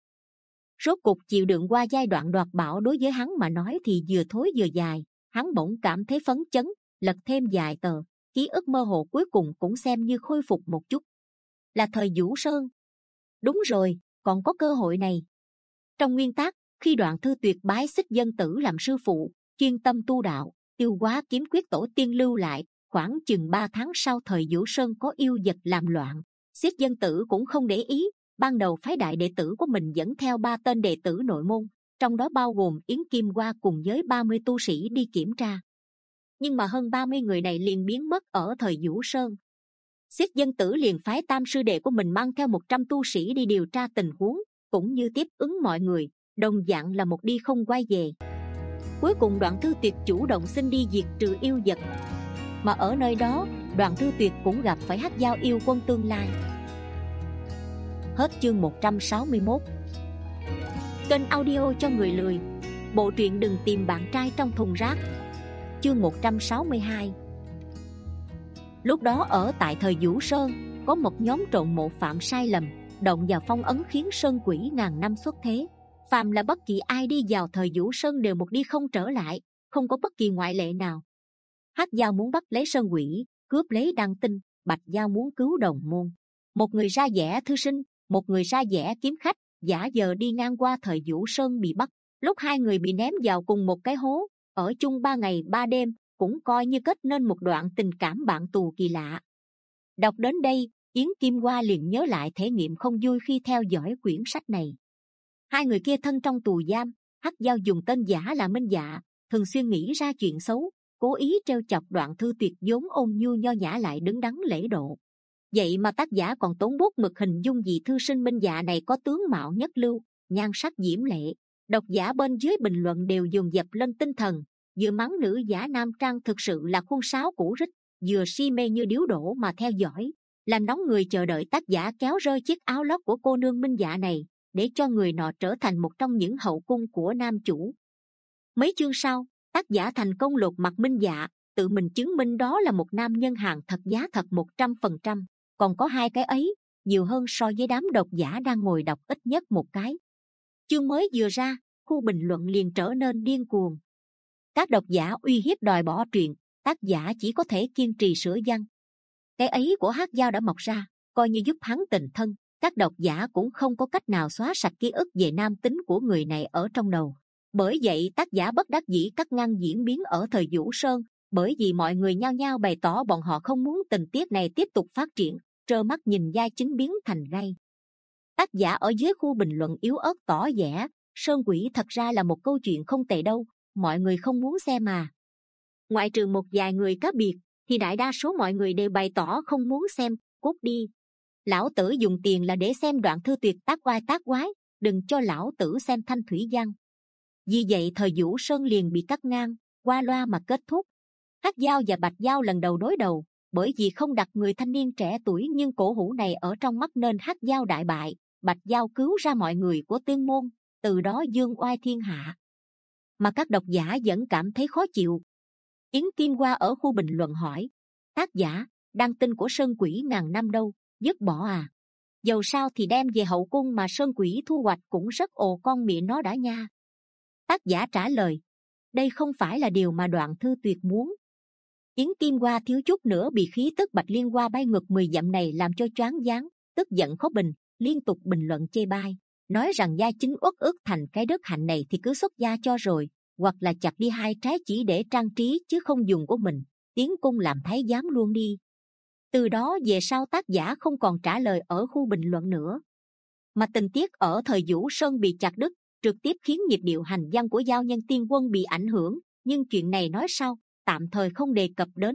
Rốt cục chịu đựng qua giai đoạn đoạt bảo đối với hắn mà nói thì vừa thối vừa dài, hắn bỗng cảm thấy phấn chấn, lật thêm vài tờ, ký ức mơ hồ cuối cùng cũng xem như khôi phục một chút. Là thời Vũ Sơn. Đúng rồi, còn có cơ hội này. Trong nguyên tác, khi Đoạn Thư Tuyệt bái Xích Dân Tử làm sư phụ, chuyên tâm tu đạo, tiêu hóa kiếm quyết tổ tiên lưu lại, khoảng chừng ba tháng sau thời Vũ Sơn có yêu vật làm loạn, Xích Dân Tử cũng không để ý, ban đầu phái đại đệ tử của mình dẫn theo ba tên đệ tử nội môn, trong đó bao gồm Yến Kim Hoa cùng với ba mươi tu sĩ đi kiểm tra. Nhưng mà hơn ba mươi người này liền biến mất ở thời Vũ Sơn. Xích Dân Tử liền phái tam sư đệ của mình mang theo một trăm tu sĩ đi điều tra tình huống, cũng như tiếp ứng mọi người, đồng dạng là một đi không quay về. Cuối cùng Đoạn Thư Tuyệt chủ động xin đi diệt trừ yêu vật, mà ở nơi đó Đoạn Thư Tuyệt cũng gặp phải Hắc Giao yêu quân tương lai. Hết chương một trăm sáu mươi mốt. Kênh audio cho người lười. Bộ truyện Đừng Tìm Bạn Trai Trong Thùng Rác. Chương một trăm sáu mươi hai. Lúc đó ở tại thời Vũ Sơn, có một nhóm trộm mộ phạm sai lầm, động vào phong ấn khiến sơn quỷ ngàn năm xuất thế. Phàm là bất kỳ ai đi vào thời Vũ Sơn đều một đi không trở lại, không có bất kỳ ngoại lệ nào. Hắc Giao muốn bắt lấy sơn quỷ, cướp lấy đăng tinh, Bạch Giao muốn cứu đồng môn. Một người ra vẻ thư sinh, một người ra vẻ kiếm khách, giả giờ đi ngang qua thời Vũ Sơn bị bắt. Lúc hai người bị ném vào cùng một cái hố, ở chung ba ngày ba đêm, cũng coi như kết nên một đoạn tình cảm bạn tù kỳ lạ. Đọc đến đây, Yến Kim Hoa liền nhớ lại thể nghiệm không vui khi theo dõi quyển sách này. Hai người kia thân trong tù giam, Hắc Giao dùng tên giả là Minh Dạ, thường xuyên nghĩ ra chuyện xấu, cố ý trêu chọc Đoạn Thư Tuyệt vốn ôn nhu nho nhã lại đứng đắn lễ độ. Vậy mà tác giả còn tốn bút mực hình dung vị thư sinh Minh Dạ này có tướng mạo nhất lưu, nhan sắc diễm lệ. Độc giả bên dưới bình luận đều dồn dập lên tinh thần, vừa mắng nữ giả nam trang thực sự là khuôn sáo cũ rích, vừa si mê như điếu đổ mà theo dõi, làm nóng người chờ đợi tác giả kéo rơi chiếc áo lót của cô nương Minh Dạ này, để cho người nọ trở thành một trong những hậu cung của nam chủ. Mấy chương sau, tác giả thành công lột mặt Minh Dạ, tự mình chứng minh đó là một nam nhân hàng thật giá thật một trăm phần trăm. Còn có hai cái ấy, nhiều hơn so với đám độc giả đang ngồi đọc ít nhất một cái. Chương mới vừa ra, khu bình luận liền trở nên điên cuồng. Các độc giả uy hiếp đòi bỏ truyện, tác giả chỉ có thể kiên trì sửa văn. Cái ấy của Hát Dao đã mọc ra, coi như giúp hắn tình thân. Các độc giả cũng không có cách nào xóa sạch ký ức về nam tính của người này ở trong đầu. Bởi vậy tác giả bất đắc dĩ cắt ngang diễn biến ở thời Vũ Sơn, bởi vì mọi người nhao nhao bày tỏ bọn họ không muốn tình tiết này tiếp tục phát triển, trơ mắt nhìn giai chính biến thành gay. Tác giả ở dưới khu bình luận yếu ớt tỏ vẻ Sơn Quỷ thật ra là một câu chuyện không tệ đâu, mọi người không muốn xem mà. Ngoại trừ một vài người cá biệt, thì đại đa số mọi người đều bày tỏ không muốn xem. Cút đi, lão tử dùng tiền là để xem đoạn thư tuyệt tác oai tác quái, đừng cho lão tử xem thanh thủy văn. Vì vậy thời Vũ Sơn liền bị cắt ngang, qua loa mà kết thúc. Hát Dao và Bạch Dao lần đầu đối đầu, bởi vì không đặt người thanh niên trẻ tuổi nhưng cổ hủ này ở trong mắt nên Hát Dao đại bại. Bạch Dao cứu ra mọi người của Tiên Môn, từ đó dương oai thiên hạ. Mà các độc giả vẫn cảm thấy khó chịu. Yến Kim Hoa ở khu bình luận hỏi: tác giả, đăng tin của Sơn Quỷ ngàn năm đâu, dứt bỏ à? Dầu sao thì đem về hậu cung mà Sơn Quỷ thu hoạch cũng rất ồ con mẹ nó đã nha. Tác giả trả lời: đây không phải là điều mà Đoạn Thư Tuyệt muốn. Yến Kim Hoa thiếu chút nữa bị khí tức Bạch Liên Hoa bay ngược mười dặm này làm cho choáng váng, tức giận khó bình, liên tục bình luận chê bai, nói rằng gia chính uất ức thành cái đất hạnh này thì cứ xuất gia cho rồi, hoặc là chặt đi hai trái chỉ để trang trí chứ không dùng của mình, tiến cung làm thái giám luôn đi. Từ đó về sau tác giả không còn trả lời ở khu bình luận nữa, mà tình tiết ở thời Vũ Sơn bị chặt đứt, trực tiếp khiến nhịp điệu hành văn của Giao Nhân Tiên Quân bị ảnh hưởng. Nhưng chuyện này nói sau, tạm thời không đề cập đến.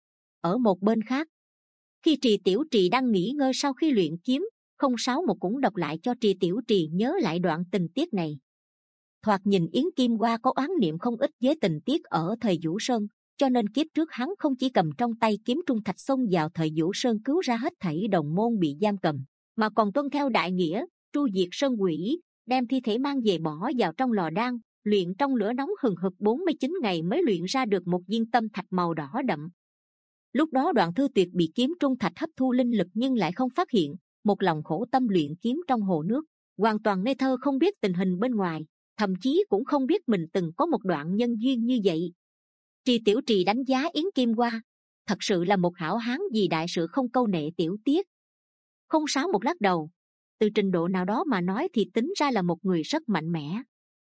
Ở một bên khác, khi Trì Tiểu Trì đang nghỉ ngơi sau khi luyện kiếm, không sáu một cũng đọc lại cho Trì Tiểu Trì nhớ lại đoạn tình tiết này. Thoạt nhìn Yến Kim Hoa có oán niệm không ít với tình tiết ở thời Vũ Sơn, cho nên kiếp trước hắn không chỉ cầm trong tay kiếm trung thạch xông vào thời Vũ Sơn cứu ra hết thảy đồng môn bị giam cầm, mà còn tuân theo đại nghĩa tru diệt Sơn Quỷ, đem thi thể mang về bỏ vào trong lò đan, luyện trong lửa nóng hừng hực bốn mươi chín ngày mới luyện ra được một viên tâm thạch màu đỏ đậm. Lúc đó Đoạn Thư Tuyệt bị kiếm trung thạch hấp thu linh lực nhưng lại không phát hiện, một lòng khổ tâm luyện kiếm trong hồ nước, hoàn toàn ngây thơ không biết tình hình bên ngoài, thậm chí cũng không biết mình từng có một đoạn nhân duyên như vậy. Trì Tiểu Trì đánh giá Yến Kim Hoa, thật sự là một hảo hán vì đại sự không câu nệ tiểu tiết. Không sáu một lắc đầu, từ trình độ nào đó mà nói thì tính ra là một người rất mạnh mẽ.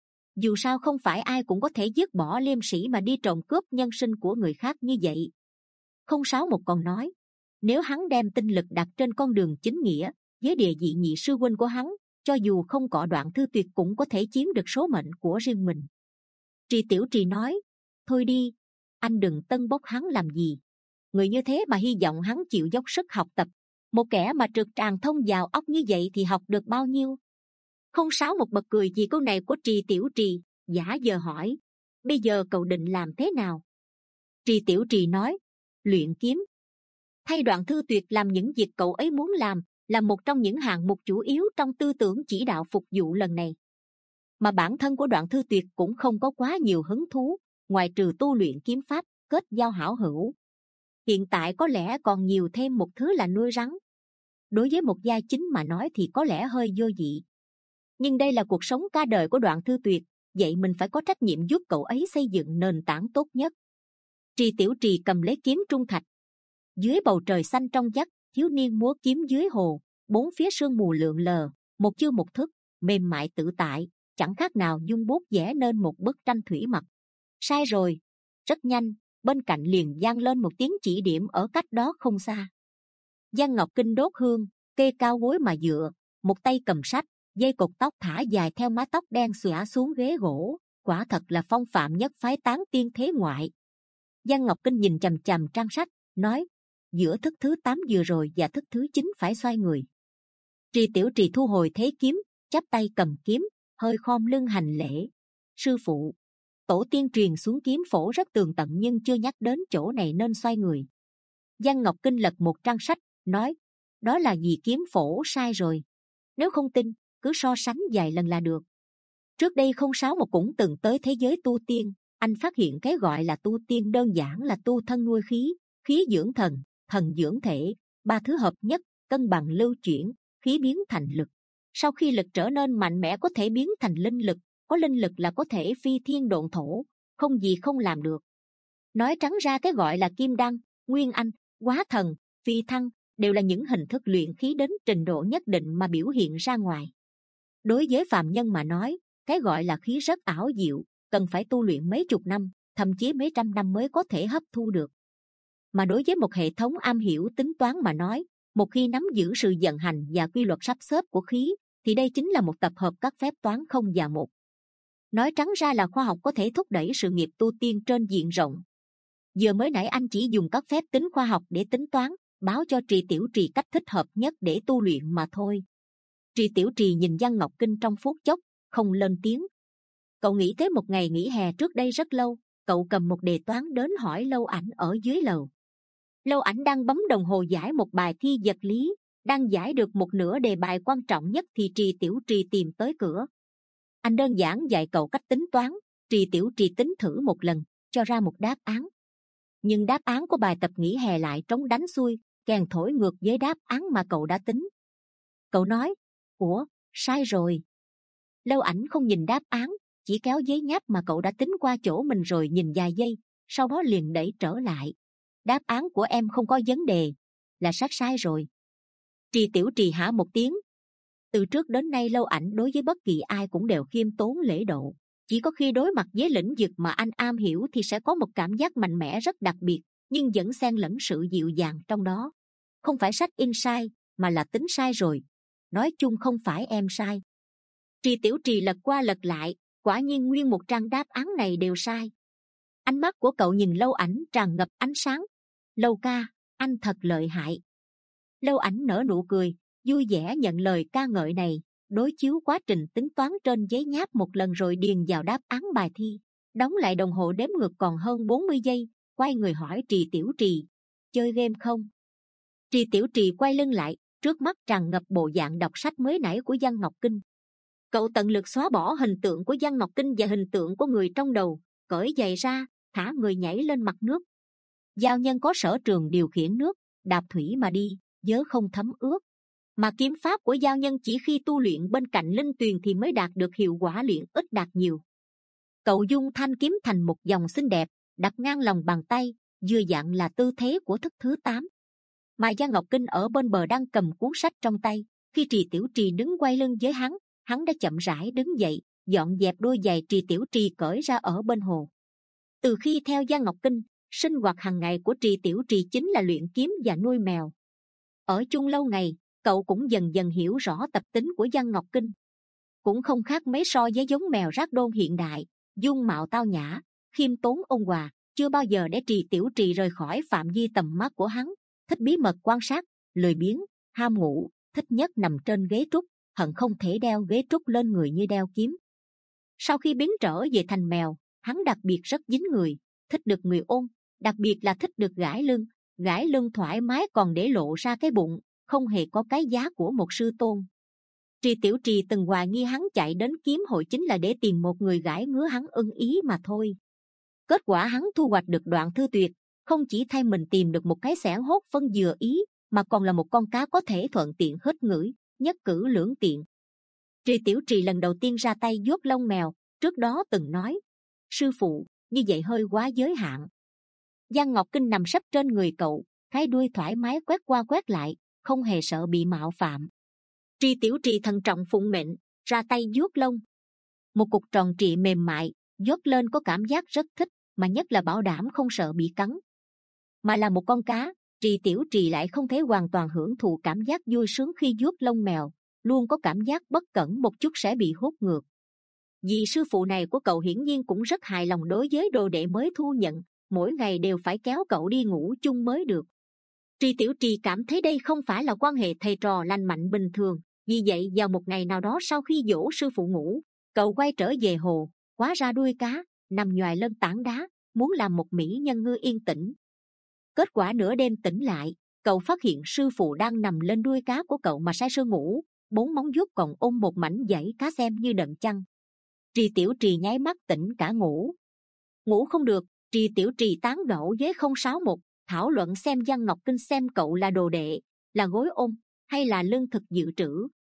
Dù sao không phải ai cũng có thể dứt bỏ liêm sĩ mà đi trộm cướp nhân sinh của người khác như vậy. Không sáu một còn nói, nếu hắn đem tinh lực đặt trên con đường chính nghĩa, với địa vị nhị sư huynh của hắn, cho dù không có Đoạn Thư Tuyệt cũng có thể chiếm được số mệnh của riêng mình. Trì Tiểu Trì nói, thôi đi, anh đừng tân bốc hắn làm gì. Người như thế mà hy vọng hắn chịu dốc sức học tập. Một kẻ mà trực tràng thông vào óc như vậy thì học được bao nhiêu? Không sáu một bật cười vì câu này của Trì Tiểu Trì, giả giờ hỏi, bây giờ cậu định làm thế nào? Trì Tiểu Trì nói, luyện kiếm. Thay Đoạn Thư Tuyệt làm những việc cậu ấy muốn làm, là một trong những hạng mục chủ yếu trong tư tưởng chỉ đạo phục vụ lần này. Mà bản thân của Đoạn Thư Tuyệt cũng không có quá nhiều hứng thú, ngoài trừ tu luyện kiếm pháp, kết giao hảo hữu. Hiện tại có lẽ còn nhiều thêm một thứ là nuôi rắn. Đối với một gia chính mà nói thì có lẽ hơi vô vị. Nhưng đây là cuộc sống cả đời của Đoạn Thư Tuyệt, vậy mình phải có trách nhiệm giúp cậu ấy xây dựng nền tảng tốt nhất. Trì Tiểu Trì cầm lấy kiếm trung thạch. Dưới bầu trời xanh trong vắt, thiếu niên múa kiếm dưới hồ, bốn phía sương mù lượn lờ, một chưa một thức, mềm mại tự tại, chẳng khác nào dung bút vẽ nên một bức tranh thủy mặc. Sai rồi. Rất nhanh, bên cạnh liền vang lên một tiếng chỉ điểm ở cách đó không xa. Giang Ngọc Kinh đốt hương, kê cao gối mà dựa, một tay cầm sách, dây cột tóc thả dài theo mái tóc đen xõa xuống ghế gỗ, quả thật là phong phạm nhất phái tán tiên thế ngoại. Giang Ngọc Kinh nhìn chằm chằm trang sách, nói, giữa thức thứ tám vừa rồi và thức thứ chín phải xoay người. Trì Tiểu Trì thu hồi thế kiếm, chắp tay cầm kiếm, hơi khom lưng hành lễ. Sư phụ. Tổ tiên truyền xuống kiếm phổ rất tường tận nhưng chưa nhắc đến chỗ này nên xoay người. Giang Ngọc Kinh lật một trang sách, nói, đó là vì kiếm phổ sai rồi. Nếu không tin, cứ so sánh vài lần là được. Trước đây không sáu một cũng từng tới thế giới tu tiên, anh phát hiện cái gọi là tu tiên đơn giản là tu thân nuôi khí, khí dưỡng thần, thần dưỡng thể, ba thứ hợp nhất, cân bằng lưu chuyển, khí biến thành lực. Sau khi lực trở nên mạnh mẽ có thể biến thành linh lực, có linh lực là có thể phi thiên độn thổ, không gì không làm được. Nói trắng ra cái gọi là kim đan, nguyên anh, hóa thần, phi thăng đều là những hình thức luyện khí đến trình độ nhất định mà biểu hiện ra ngoài. Đối với phàm nhân mà nói, cái gọi là khí rất ảo diệu, cần phải tu luyện mấy chục năm, thậm chí mấy trăm năm mới có thể hấp thu được. Mà đối với một hệ thống am hiểu tính toán mà nói, một khi nắm giữ sự vận hành và quy luật sắp xếp của khí, thì đây chính là một tập hợp các phép toán không và một. Nói trắng ra là khoa học có thể thúc đẩy sự nghiệp tu tiên trên diện rộng. Giờ mới nãy anh chỉ dùng các phép tính khoa học để tính toán, báo cho Trì Tiểu Trì cách thích hợp nhất để tu luyện mà thôi. Trì Tiểu Trì nhìn Giang Ngọc Kinh trong phút chốc, không lên tiếng. Cậu nghĩ tới một ngày nghỉ hè trước đây rất lâu, cậu cầm một đề toán đến hỏi Lâu Ảnh ở dưới lầu. Lâu Ảnh đang bấm đồng hồ giải một bài thi vật lý, đang giải được một nửa đề bài quan trọng nhất thì Trì Tiểu Trì tìm tới cửa. Anh đơn giản dạy cậu cách tính toán, Trì Tiểu Trì tính thử một lần, cho ra một đáp án. Nhưng đáp án của bài tập nghỉ hè lại trống đánh xuôi, kèn thổi ngược với đáp án mà cậu đã tính. Cậu nói, ủa, sai rồi. Lâu Ảnh không nhìn đáp án, chỉ kéo giấy nháp mà cậu đã tính qua chỗ mình rồi nhìn vài giây, sau đó liền đẩy trở lại. Đáp án của em không có vấn đề, là sát sai rồi. Trì Tiểu Trì hả một tiếng. Từ trước đến nay Lâu Ảnh đối với bất kỳ ai cũng đều khiêm tốn lễ độ. Chỉ có khi đối mặt với lĩnh vực mà anh am hiểu thì sẽ có một cảm giác mạnh mẽ rất đặc biệt, nhưng vẫn xen lẫn sự dịu dàng trong đó. Không phải sách in sai, mà là tính sai rồi. Nói chung không phải em sai. Trì Tiểu Trì lật qua lật lại, quả nhiên nguyên một trang đáp án này đều sai. Ánh mắt của cậu nhìn Lâu Ảnh tràn ngập ánh sáng. Lâu ca, anh thật lợi hại. Lâu Ảnh nở nụ cười, vui vẻ nhận lời ca ngợi này, đối chiếu quá trình tính toán trên giấy nháp một lần rồi điền vào đáp án bài thi, đóng lại đồng hồ đếm ngược còn hơn bốn mươi giây, quay người hỏi Trì Tiểu Trì, chơi game không? Trì Tiểu Trì quay lưng lại, trước mắt tràn ngập bộ dạng đọc sách mới nãy của Giang Ngọc Kinh. Cậu tận lực xóa bỏ hình tượng của Giang Ngọc Kinh và hình tượng của người trong đầu, cởi giày ra, thả người nhảy lên mặt nước. Giao nhân có sở trường điều khiển nước, đạp thủy mà đi, vớ không thấm ướt. Mà kiếm pháp của giao nhân chỉ khi tu luyện bên cạnh linh tuyền thì mới đạt được hiệu quả luyện ít đạt nhiều. Cậu dung thanh kiếm thành một dòng xinh đẹp, đặt ngang lòng bàn tay, vừa dạng là tư thế của thức thứ tám. Mà Giang Ngọc Kinh ở bên bờ đang cầm cuốn sách trong tay. Khi Trì Tiểu Trì đứng quay lưng với hắn, hắn đã chậm rãi đứng dậy, dọn dẹp đôi giày Trì Tiểu Trì cởi ra ở bên hồ. Từ khi theo Giang Ngọc Kinh, sinh hoạt hàng ngày của Trì Tiểu Trì chính là luyện kiếm và nuôi mèo. Ở chung lâu ngày, cậu cũng dần dần hiểu rõ tập tính của Giang Ngọc Kinh. Cũng không khác mấy so với giống mèo rác đôn hiện đại, dung mạo tao nhã, khiêm tốn ôn hòa, chưa bao giờ để Trì Tiểu Trì rời khỏi phạm vi tầm mắt của hắn. Thích bí mật quan sát, lười biếng, ham ngủ, thích nhất nằm trên ghế trúc, hận không thể đeo ghế trúc lên người như đeo kiếm. Sau khi biến trở về thành mèo, hắn đặc biệt rất dính người, thích được người ôm, đặc biệt là thích được gãi lưng, gãi lưng thoải mái còn để lộ ra cái bụng, không hề có cái giá của một sư tôn. Trì Tiểu Trì từng hoài nghi hắn chạy đến kiếm hội chính là để tìm một người gãi ngứa hắn ưng ý mà thôi. Kết quả hắn thu hoạch được đoạn thư tuyệt, không chỉ thay mình tìm được một cái xẻng hốt phân vừa ý, mà còn là một con cá có thể thuận tiện hết ngửi, nhất cử lưỡng tiện. Trì Tiểu Trì lần đầu tiên ra tay vuốt lông mèo, trước đó từng nói, sư phụ, như vậy hơi quá giới hạn. Giang Ngọc Kinh nằm sấp trên người cậu, cái đuôi thoải mái quét qua quét lại, không hề sợ bị mạo phạm. Trì Tiểu Trì thận trọng phụng mệnh, ra tay vuốt lông. Một cục tròn trịa mềm mại, vuốt lên có cảm giác rất thích, mà nhất là bảo đảm không sợ bị cắn. Mà là một con cá, Trì Tiểu Trì lại không thể hoàn toàn hưởng thụ cảm giác vui sướng khi vuốt lông mèo, luôn có cảm giác bất cẩn một chút sẽ bị hút ngược. Vì sư phụ này của cậu hiển nhiên cũng rất hài lòng đối với đồ đệ mới thu nhận, mỗi ngày đều phải kéo cậu đi ngủ chung mới được. Trì Tiểu Trì cảm thấy đây không phải là quan hệ thầy trò lành mạnh bình thường, vì vậy vào một ngày nào đó sau khi dỗ sư phụ ngủ, cậu quay trở về hồ, quá ra đuôi cá, nằm nhoài lên tảng đá, muốn làm một mỹ nhân ngư yên tĩnh. Kết quả nửa đêm tỉnh lại, cậu phát hiện sư phụ đang nằm lên đuôi cá của cậu mà say sưa ngủ, bốn móng vuốt còn ôm một mảnh dãy cá xem như đệm chăn. Trì Tiểu Trì nháy mắt tỉnh cả ngủ. Ngủ không được, Trì Tiểu Trì tán gẫu với không sáu một, thảo luận xem Văn Ngọc Kinh xem cậu là đồ đệ, là gối ôm, hay là lương thực dự trữ.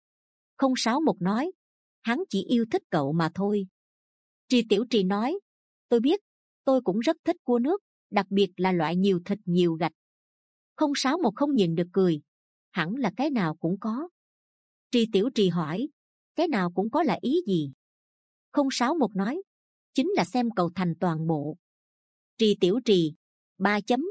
Không sáu một nói, hắn chỉ yêu thích cậu mà thôi. Trì Tiểu Trì nói, tôi biết, tôi cũng rất thích cua nước, đặc biệt là loại nhiều thịt nhiều gạch. Không sáu một không nhìn được cười, hẳn là cái nào cũng có. Trì Tiểu Trì hỏi, cái nào cũng có là ý gì? Không sáu một nói, chính là xem cậu thành toàn bộ. Trì Tiểu Trì, ba chấm.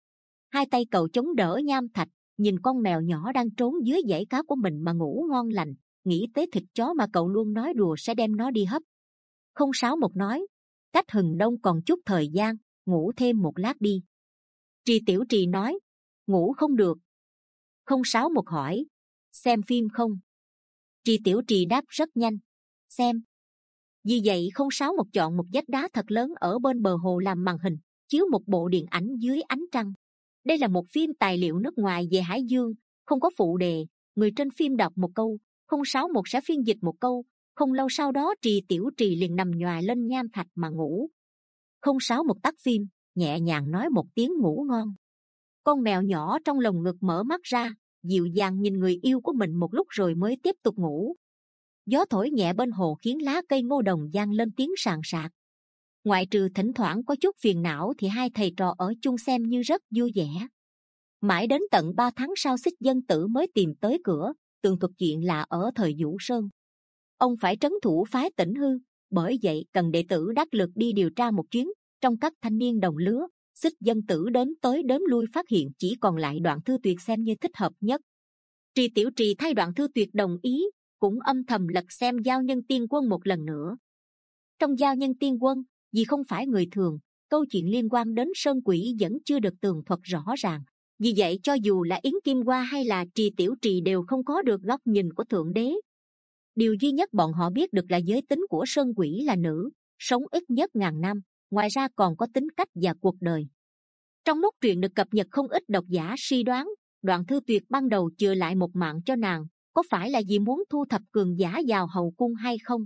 Hai tay cậu chống đỡ nham thạch, nhìn con mèo nhỏ đang trốn dưới dãy cá của mình mà ngủ ngon lành, nghĩ tới thịt chó mà cậu luôn nói đùa sẽ đem nó đi hấp. Không sáu một nói, cách hừng đông còn chút thời gian, ngủ thêm một lát đi. Trì Tiểu Trì nói, ngủ không được. Không sáu một hỏi, xem phim không? Trì Tiểu Trì đáp rất nhanh, xem. Vì vậy không sáu một chọn một vách đá thật lớn ở bên bờ hồ làm màn hình, chiếu một bộ điện ảnh dưới ánh trăng. Đây là một phim tài liệu nước ngoài về Hải Dương, không có phụ đề, người trên phim đọc một câu, không sáu một sẽ phiên dịch một câu. Không lâu sau đó Trì Tiểu Trì liền nằm nhoài lên nham thạch mà ngủ. Không sáu một tắt phim, nhẹ nhàng nói một tiếng ngủ ngon. Con mèo nhỏ trong lồng ngực mở mắt ra, dịu dàng nhìn người yêu của mình một lúc rồi mới tiếp tục ngủ. Gió thổi nhẹ bên hồ khiến lá cây ngô đồng vang lên tiếng sàn sạc. Ngoại trừ thỉnh thoảng có chút phiền não thì hai thầy trò ở chung xem như rất vui vẻ. Mãi đến tận ba tháng sau Xích Dân Tử mới tìm tới cửa, tường thuật chuyện là ở thời Vũ Sơn. Ông phải trấn thủ phái Tỉnh Hư, bởi vậy cần đệ tử đắc lực đi điều tra một chuyến. Trong các thanh niên đồng lứa, Xích Dân Tử đến tới đếm lui phát hiện chỉ còn lại Đoạn Thư Tuyệt xem như thích hợp nhất. Trì Tiểu Trì thay Đoạn Thư Tuyệt đồng ý, cũng âm thầm lật xem Giao Nhân Tiên Quân một lần nữa. Trong Giao Nhân Tiên Quân, vì không phải người thường, câu chuyện liên quan đến sơn quỷ vẫn chưa được tường thuật rõ ràng. Vì vậy cho dù là Yến Kim Hoa hay là Trì Tiểu Trì đều không có được góc nhìn của Thượng Đế. Điều duy nhất bọn họ biết được là giới tính của sơn quỷ là nữ, sống ít nhất ngàn năm, ngoài ra còn có tính cách và cuộc đời. Trong lúc truyện được cập nhật không ít độc giả suy đoán, Đoạn Thư Tuyệt ban đầu chừa lại một mạng cho nàng, có phải là vì muốn thu thập cường giả vào hậu cung hay không?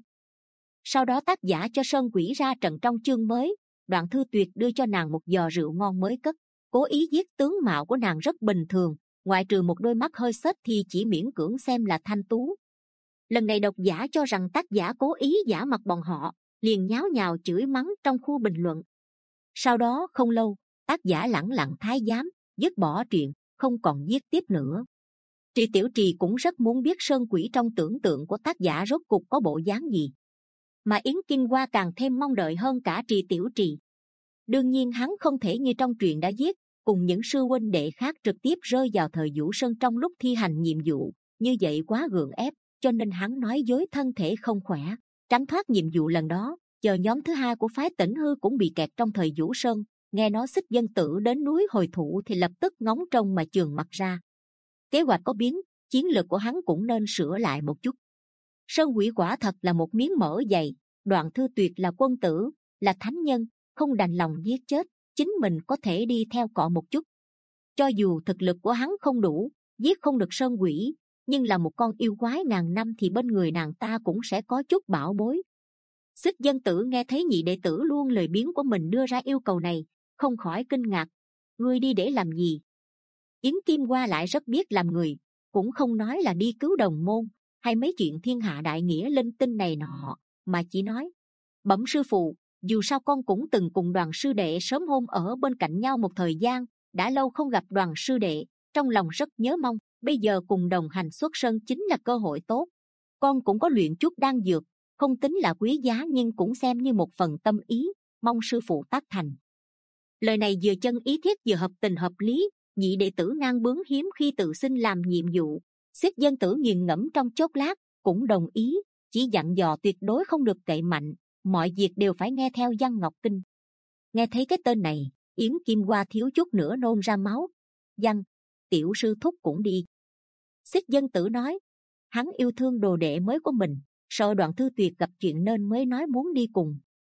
Sau đó tác giả cho sơn quỷ ra trận trong chương mới, Đoạn Thư Tuyệt đưa cho nàng một giò rượu ngon mới cất, cố ý giết tướng mạo của nàng rất bình thường, ngoại trừ một đôi mắt hơi xếch thì chỉ miễn cưỡng xem là thanh tú. Lần này độc giả cho rằng tác giả cố ý giả mặt bọn họ, liền nháo nhào chửi mắng trong khu bình luận. Sau đó không lâu, tác giả lẳng lặng thái giám, dứt bỏ truyện, không còn viết tiếp nữa. Trì Tiểu Trì cũng rất muốn biết sơn quỷ trong tưởng tượng của tác giả rốt cục có bộ dáng gì, mà Yến Kinh Hoa càng thêm mong đợi hơn cả Trì Tiểu Trì. Đương nhiên hắn không thể như trong truyện đã viết, cùng những sư huynh đệ khác trực tiếp rơi vào thời Vũ Sơn trong lúc thi hành nhiệm vụ, như vậy quá gượng ép, cho nên hắn nói dối thân thể không khỏe, tránh thoát nhiệm vụ lần đó. Chờ nhóm thứ hai của phái Tỉnh Hư cũng bị kẹt trong thời Vũ Sơn, nghe nói Xích Dân Tử đến núi hồi thủ thì lập tức ngóng trông mà chườn mặt ra. Kế hoạch có biến, chiến lược của hắn cũng nên sửa lại một chút. Sơn quỷ quả thật là một miếng mỡ dày. Đoạn Thư Tuyệt là quân tử, là thánh nhân, không đành lòng giết chết, chính mình có thể đi theo cọ một chút. Cho dù thực lực của hắn không đủ, giết không được sơn quỷ, nhưng là một con yêu quái ngàn năm thì bên người nàng ta cũng sẽ có chút bảo bối. Xích Dân Tử nghe thấy nhị đệ tử luôn lời biếng của mình đưa ra yêu cầu này, không khỏi kinh ngạc. Ngươi đi để làm gì? Yến Kim Hoa lại rất biết làm người, cũng không nói là đi cứu đồng môn hay mấy chuyện thiên hạ đại nghĩa linh tinh này nọ, mà chỉ nói: bẩm sư phụ, dù sao con cũng từng cùng Đoàn sư đệ sớm hôm ở bên cạnh nhau một thời gian, đã lâu không gặp Đoàn sư đệ, trong lòng rất nhớ mong. Bây giờ cùng đồng hành xuất sơn chính là cơ hội tốt. Con cũng có luyện chút đan dược, không tính là quý giá nhưng cũng xem như một phần tâm ý, mong sư phụ tác thành. Lời này vừa chân ý thiết vừa hợp tình hợp lý. Nhị đệ tử ngang bướng hiếm khi tự xin làm nhiệm vụ. Xích Dân Tử nghiền ngẫm trong chốc lát, cũng đồng ý, chỉ dặn dò tuyệt đối không được cậy mạnh, mọi việc đều phải nghe theo Văn Ngọc Kinh. Nghe thấy cái tên này, Yến Kim Hoa thiếu chút nữa nôn ra máu. Văn, tiểu sư thúc cũng đi. Xích Dân Tử nói, hắn yêu thương đồ đệ mới của mình, sợ Đoạn Thư Tuyệt gặp chuyện nên mới nói muốn đi cùng.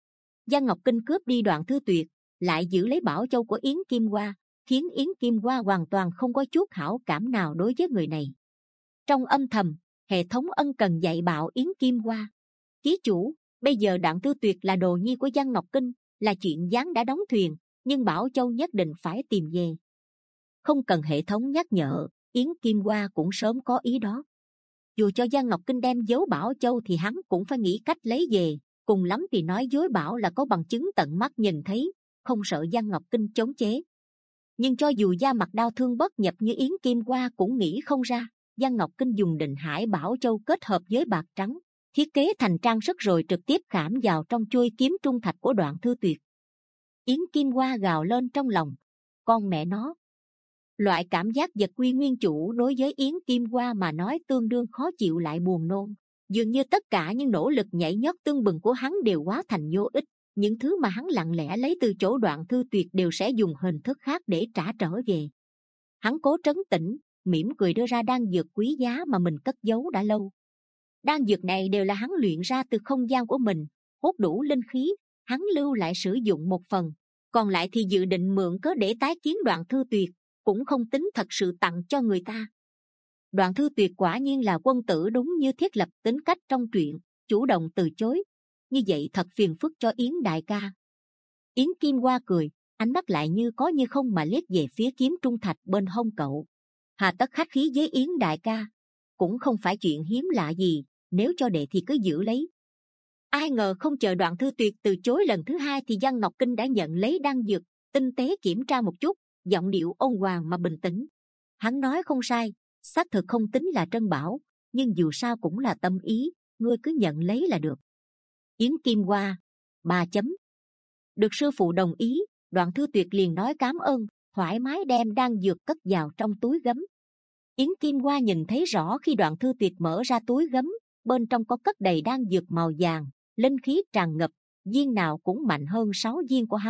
Giang Ngọc Kinh cướp đi Đoạn Thư Tuyệt, lại giữ lấy Bảo Châu của Yến Kim Hoa, khiến Yến Kim Hoa hoàn toàn không có chút hảo cảm nào đối với người này. Trong âm thầm, hệ thống ân cần dạy bảo Yến Kim Hoa: Ký chủ, bây giờ Đoạn Thư Tuyệt là đồ nhi của Giang Ngọc Kinh, là chuyện gián đã đóng thuyền, nhưng Bảo Châu nhất định phải tìm về. Không cần hệ thống nhắc nhở, Yến Kim Hoa cũng sớm có ý đó. Dù cho Giang Ngọc Kinh đem giấu Bảo Châu thì hắn cũng phải nghĩ cách lấy về, cùng lắm thì nói dối bảo là có bằng chứng tận mắt nhìn thấy, không sợ Giang Ngọc Kinh chống chế. Nhưng cho dù da mặt đau thương bất nhập như Yến Kim Hoa cũng nghĩ không ra, Giang Ngọc Kinh dùng Định Hải Bảo Châu kết hợp với bạc trắng, thiết kế thành trang sức rồi trực tiếp khảm vào trong chuôi kiếm trung thạch của Đoạn Thư Tuyệt. Yến Kim Hoa gào lên trong lòng: con mẹ nó! Loại cảm giác vật quy nguyên chủ đối với Yến Kim Hoa mà nói tương đương khó chịu lại buồn nôn. Dường như tất cả những nỗ lực nhảy nhót tưng bừng của hắn đều hóa thành vô ích. Những thứ mà hắn lặng lẽ lấy từ chỗ Đoạn Thư Tuyệt đều sẽ dùng hình thức khác để trả trở về. Hắn cố trấn tĩnh, mỉm cười đưa ra đan dược quý giá mà mình cất giấu đã lâu. Đan dược này đều là hắn luyện ra từ không gian của mình, hút đủ linh khí, hắn lưu lại sử dụng một phần, còn lại thì dự định mượn cớ để tái kiến Đoạn Thư Tuyệt, cũng không tính thật sự tặng cho người ta. Đoạn Thư Tuyệt quả nhiên là quân tử đúng như thiết lập tính cách trong truyện, chủ động từ chối. Như vậy thật phiền phức cho Yến đại ca. Yến Kim Hoa cười, ánh mắt lại như có như không mà liếc về phía kiếm trung thạch bên hông cậu. Hà tất khách khí với Yến đại ca, cũng không phải chuyện hiếm lạ gì, nếu cho đệ thì cứ giữ lấy. Ai ngờ không chờ Đoạn Thư Tuyệt từ chối lần thứ hai thì Giang Ngọc Kinh đã nhận lấy đan dược, tinh tế kiểm tra một chút, giọng điệu ôn hòa mà bình tĩnh. Hắn nói không sai, xác thực không tính là trân bảo, nhưng dù sao cũng là tâm ý, ngươi cứ nhận lấy là được. Yến Kim Hoa: ba chấm. Được sư phụ đồng ý, Đoạn Thư Tuyệt liền nói cám ơn, thoải mái đem đan dược cất vào trong túi gấm. Yến Kim Hoa nhìn thấy rõ khi Đoạn Thư Tuyệt mở ra túi gấm, bên trong có cất đầy đan dược màu vàng, linh khí tràn ngập, viên nào cũng mạnh hơn sáu viên của hắn.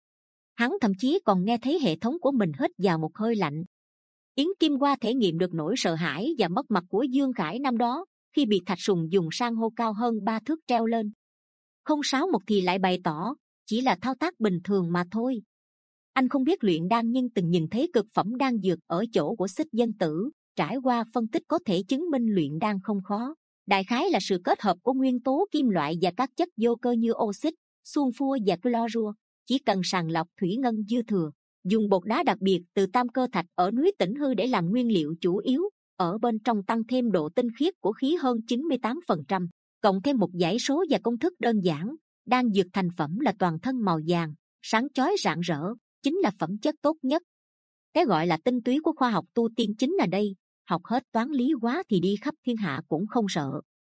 Hắn thậm chí còn nghe thấy hệ thống của mình hít vào một hơi lạnh. Yến Kim Hoa thể nghiệm được nỗi sợ hãi và mất mặt của Dương Khải năm đó, khi bị Thạch Sùng dùng san hô cao hơn ba thước treo lên. Không sáu một thì lại bày tỏ chỉ là thao tác bình thường mà thôi. Anh không biết luyện đan nhưng từng nhìn thấy cực phẩm đan dược ở chỗ của Xích Dân Tử, trải qua phân tích có thể chứng minh luyện đan không khó. Đại khái là sự kết hợp của nguyên tố kim loại và các chất vô cơ như oxit, sunfua và clorua. Chỉ cần sàng lọc thủy ngân dư thừa, dùng bột đá đặc biệt từ tam cơ thạch ở núi Tĩnh Hư để làm nguyên liệu chủ yếu, ở bên trong tăng thêm độ tinh khiết của khí hơn chín mươi tám phần trăm, cộng thêm một dãy số và công thức đơn giản, đan dược thành phẩm là toàn thân màu vàng, sáng chói rạng rỡ, chính là phẩm chất tốt nhất. Cái gọi là tinh túy của khoa học tu tiên chính là đây, học hết toán lý hóa thì đi khắp thiên hạ cũng không sợ.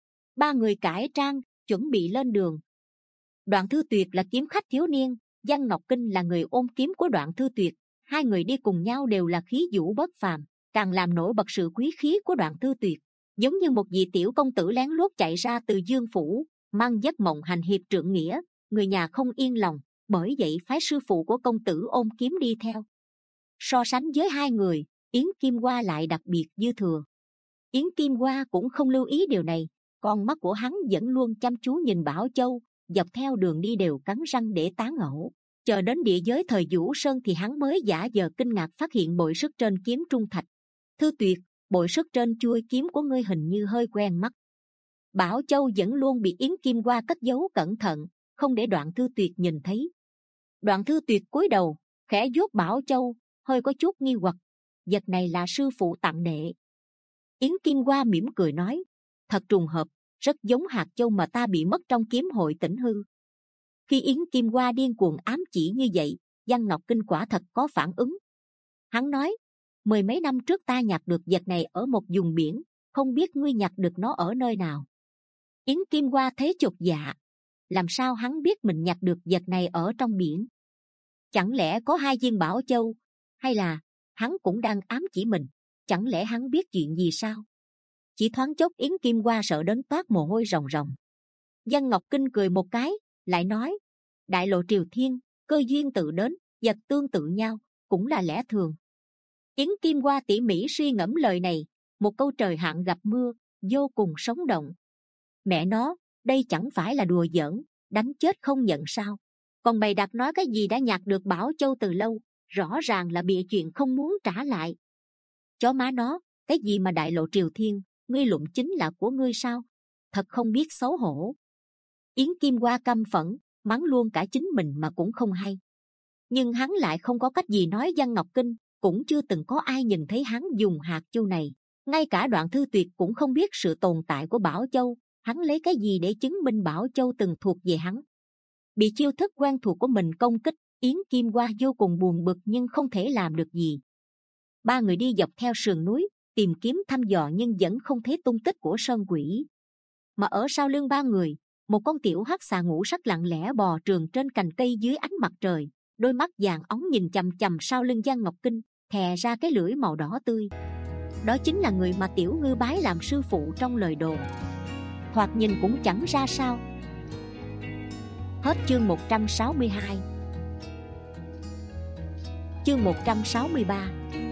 Ba người cải trang, chuẩn bị lên đường. Đoạn Thư Tuyệt là kiếm khách thiếu niên, Giang Ngọc Kinh là người ôm kiếm của Đoạn Thư Tuyệt, hai người đi cùng nhau đều là khí vũ bất phàm, càng làm nổi bật sự quý khí của Đoạn Thư Tuyệt, giống như một vị tiểu công tử lén lút chạy ra từ Dương phủ, mang giấc mộng hành hiệp trượng nghĩa, người nhà không yên lòng, bởi vậy phái sư phụ của công tử ôm kiếm đi theo. So sánh với hai người, Yến Kim Hoa lại đặc biệt dư thừa. Yến Kim Hoa cũng không lưu ý điều này, con mắt của hắn vẫn luôn chăm chú nhìn Bảo Châu, dọc theo đường đi đều cắn răng để tán ẩu. Chờ đến địa giới thời Vũ Sơn thì hắn mới giả vờ kinh ngạc phát hiện bội sức trên kiếm trung thạch. Thư Tuyệt, bội sức trên chuôi kiếm của ngươi hình như hơi quen mắt. Bảo Châu vẫn luôn bị Yến Kim Hoa cất giấu cẩn thận, không để Đoạn Thư Tuyệt nhìn thấy. Đoạn Thư Tuyệt cúi đầu, khẽ vuốt Bảo Châu, hơi có chút nghi hoặc. Vật này là sư phụ tặng đệ. Yến Kim Hoa mỉm cười nói, thật trùng hợp, rất giống hạt châu mà ta bị mất trong kiếm hội Tĩnh Hư. Khi Yến Kim Hoa điên cuồng ám chỉ như vậy, Giang Ngọc Kinh quả thật có phản ứng. Hắn nói, mười mấy năm trước ta nhặt được vật này ở một vùng biển, không biết ngươi nhặt được nó ở nơi nào. Yến Kim Hoa thấy chột dạ, làm sao hắn biết mình nhặt được vật này ở trong biển? Chẳng lẽ có hai viên Bảo Châu, hay là hắn cũng đang ám chỉ mình? Chẳng lẽ hắn biết chuyện gì sao? Chỉ thoáng chốc Yến Kim Hoa sợ đến toát mồ hôi ròng ròng. Giang Ngọc Kinh cười một cái, lại nói, đại lộ triều thiên, cơ duyên tự đến, vật tương tự nhau, cũng là lẽ thường. Yến Kim Hoa tỉ mỉ suy ngẫm lời này, một câu trời hạn gặp mưa, vô cùng sống động. Mẹ nó, đây chẳng phải là đùa giỡn, đánh chết không nhận sao? còn bày đặt nói cái gì đã nhặt được Bảo Châu từ lâu, rõ ràng là bịa chuyện không muốn trả lại. Chó má nó, cái gì mà đại lộ triều thiên, ngươi lụng chính là của ngươi sao? Thật không biết xấu hổ. Yến Kim Hoa căm phẫn, mắng luôn cả chính mình mà cũng không hay. Nhưng hắn lại không có cách gì nói Giang Ngọc Kinh, cũng chưa từng có ai nhìn thấy hắn dùng hạt châu này. Ngay cả Đoạn Thư Tuyệt cũng không biết sự tồn tại của Bảo Châu, hắn lấy cái gì để chứng minh Bảo Châu từng thuộc về hắn? Bị chiêu thức quen thuộc của mình công kích, Yến Kim Hoa vô cùng buồn bực nhưng không thể làm được gì. Ba người đi dọc theo sườn núi, tìm kiếm thăm dò nhưng vẫn không thấy tung tích của sơn quỷ. Mà ở sau lưng ba người, một con tiểu hắc xà ngũ sắc lặng lẽ bò trường trên cành cây dưới ánh mặt trời, đôi mắt vàng óng nhìn chằm chằm sau lưng Giang Ngọc Kinh, thè ra cái lưỡi màu đỏ tươi. Đó chính là người mà Tiểu Ngư bái làm sư phụ trong lời đồn. Thoạt nhìn cũng chẳng ra sao. Hết chương một trăm sáu mươi hai. Chương một trăm sáu mươi ba.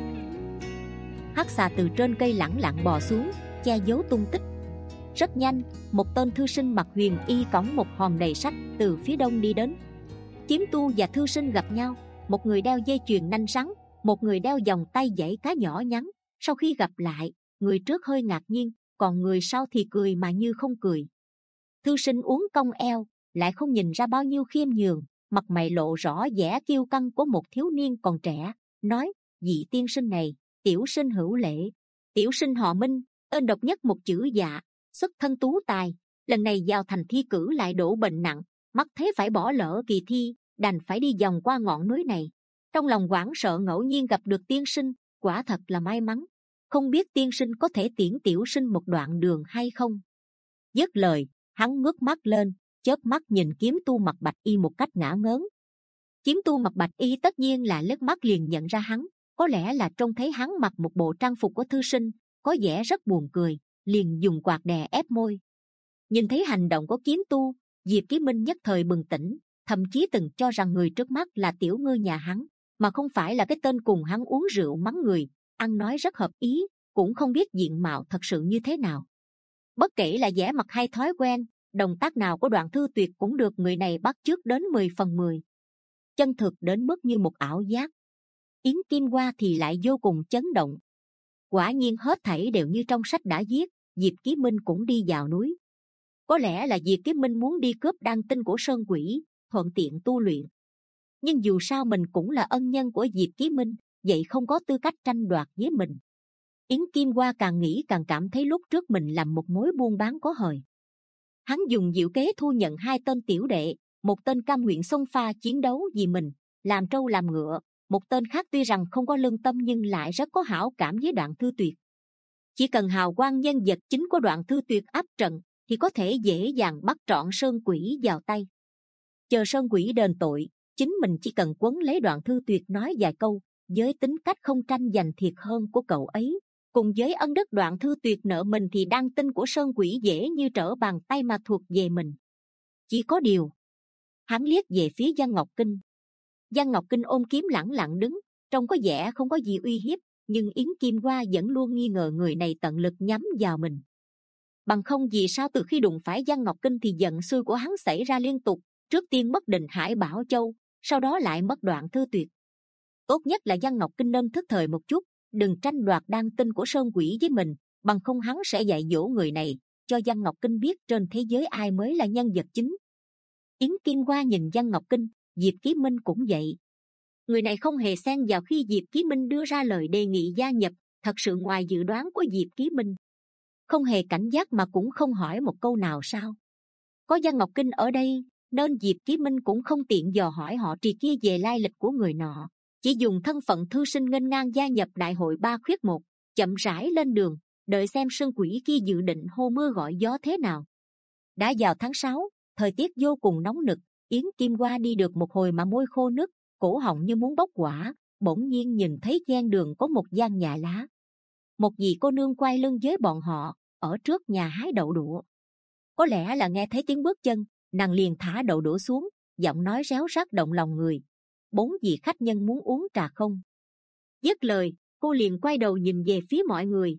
Hắc xà từ trên cây lẳng lặng bò xuống, che giấu tung tích. Rất nhanh, một tên thư sinh mặc huyền y cõng một hòm đầy sách từ phía đông đi đến. Kiếm tu và thư sinh gặp nhau, một người đeo dây chuyền nanh rắn, một người đeo vòng tay dãy cá nhỏ nhắn. Sau khi gặp lại, người trước hơi ngạc nhiên, còn người sau thì cười mà như không cười. Thư sinh uốn cong eo, lại không nhìn ra bao nhiêu khiêm nhường, mặt mày lộ rõ vẻ kiêu căng của một thiếu niên còn trẻ, nói: vị tiên sinh này, tiểu sinh hữu lễ. Tiểu sinh họ Minh, tên độc nhất một chữ Dạ, xuất thân tú tài, lần này vào thành thi cử lại đổ bệnh nặng, mắt thấy phải bỏ lỡ kỳ thi, đành phải đi vòng qua ngọn núi này. Trong lòng hoảng sợ ngẫu nhiên gặp được tiên sinh, quả thật là may mắn. Không biết tiên sinh có thể tiễn tiểu sinh một đoạn đường hay không? Dứt lời, hắn ngước mắt lên, chớp mắt nhìn kiếm tu mặc bạch y một cách ngả ngớn. Kiếm tu mặc bạch y tất nhiên là liếc mắt liền nhận ra hắn, có lẽ là trông thấy hắn mặc một bộ trang phục của thư sinh, có vẻ rất buồn cười, liền dùng quạt đè ép môi. Nhìn thấy hành động của kiếm tu, Diệp Chí Minh nhất thời bừng tỉnh, thậm chí từng cho rằng người trước mắt là Tiểu Ngư nhà hắn, mà không phải là cái tên cùng hắn uống rượu mắng người, ăn nói rất hợp ý, cũng không biết diện mạo thật sự như thế nào. Bất kể là vẻ mặt hay thói quen, động tác nào của Đoạn Thư Tuyệt cũng được người này bắt chước đến mười phần mười. Chân thực đến mức như một ảo giác. Yến Kim Hoa thì lại vô cùng chấn động. Quả nhiên hết thảy đều như trong sách đã viết, Diệp Chí Minh cũng đi vào núi. Có lẽ là Diệp Chí Minh muốn đi cướp đan tinh của sơn quỷ, thuận tiện tu luyện. Nhưng dù sao mình cũng là ân nhân của Diệp Chí Minh, vậy không có tư cách tranh đoạt với mình. Yến Kim Hoa càng nghĩ càng cảm thấy lúc trước mình làm một mối buôn bán có hời. Hắn dùng diệu kế thu nhận hai tên tiểu đệ, một tên cam nguyện xông pha chiến đấu vì mình, làm trâu làm ngựa, một tên khác tuy rằng không có lương tâm nhưng lại rất có hảo cảm với Đoạn Thư Tuyệt. Chỉ cần hào quang nhân vật chính của Đoạn Thư Tuyệt áp trận thì có thể dễ dàng bắt trọn sơn quỷ vào tay. Chờ sơn quỷ đền tội, chính mình chỉ cần quấn lấy Đoạn Thư Tuyệt nói vài câu, với tính cách không tranh giành thiệt hơn của cậu ấy, cùng với ân đức Đoạn Thư Tuyệt nợ mình thì đan tinh của sơn quỷ dễ như trở bàn tay mà thuộc về mình. Chỉ có điều, hắn liếc về phía Giang Ngọc Kinh. Giang Ngọc Kinh ôm kiếm lẳng lặng đứng, trông có vẻ không có gì uy hiếp, nhưng Yến Kim Hoa vẫn luôn nghi ngờ người này tận lực nhắm vào mình. Bằng không vì sao từ khi đụng phải Giang Ngọc Kinh thì giận xui của hắn xảy ra liên tục, trước tiên mất Định Hải Bảo Châu, sau đó lại mất Đoạn Thư Tuyệt. Tốt nhất là Giang Ngọc Kinh nên thức thời một chút, đừng tranh đoạt đan tinh của sơn quỷ với mình, bằng không hắn sẽ dạy dỗ người này, cho Giang Ngọc Kinh biết trên thế giới ai mới là nhân vật chính. Yến Kim Hoa nhìn Giang Ngọc Kinh, Diệp Chí Minh cũng vậy. Người này không hề xen vào khi Diệp Chí Minh đưa ra lời đề nghị gia nhập, thật sự ngoài dự đoán của Diệp Chí Minh. Không hề cảnh giác mà cũng không hỏi một câu nào sao? Có Giang Ngọc Kinh ở đây, nên Diệp Chí Minh cũng không tiện dò hỏi họ Trì kia về lai lịch của người nọ, chỉ dùng thân phận thư sinh nghênh ngang gia nhập đại hội ba khuyết một, chậm rãi lên đường, đợi xem sơn quỷ kia dự định hô mưa gọi gió thế nào. Đã vào tháng sáu, thời tiết vô cùng nóng nực, Yến Kim Hoa đi được một hồi mà môi khô nức, cổ họng như muốn bốc hỏa, bỗng nhiên nhìn thấy ven đường có một gian nhà lá. Một vị cô nương quay lưng với bọn họ, ở trước nhà hái đậu đũa. Có lẽ là nghe thấy tiếng bước chân, nàng liền thả đậu đũa xuống, giọng nói réo rắt động lòng người. Bốn vị khách nhân muốn uống trà không? Dứt lời, cô liền quay đầu nhìn về phía mọi người.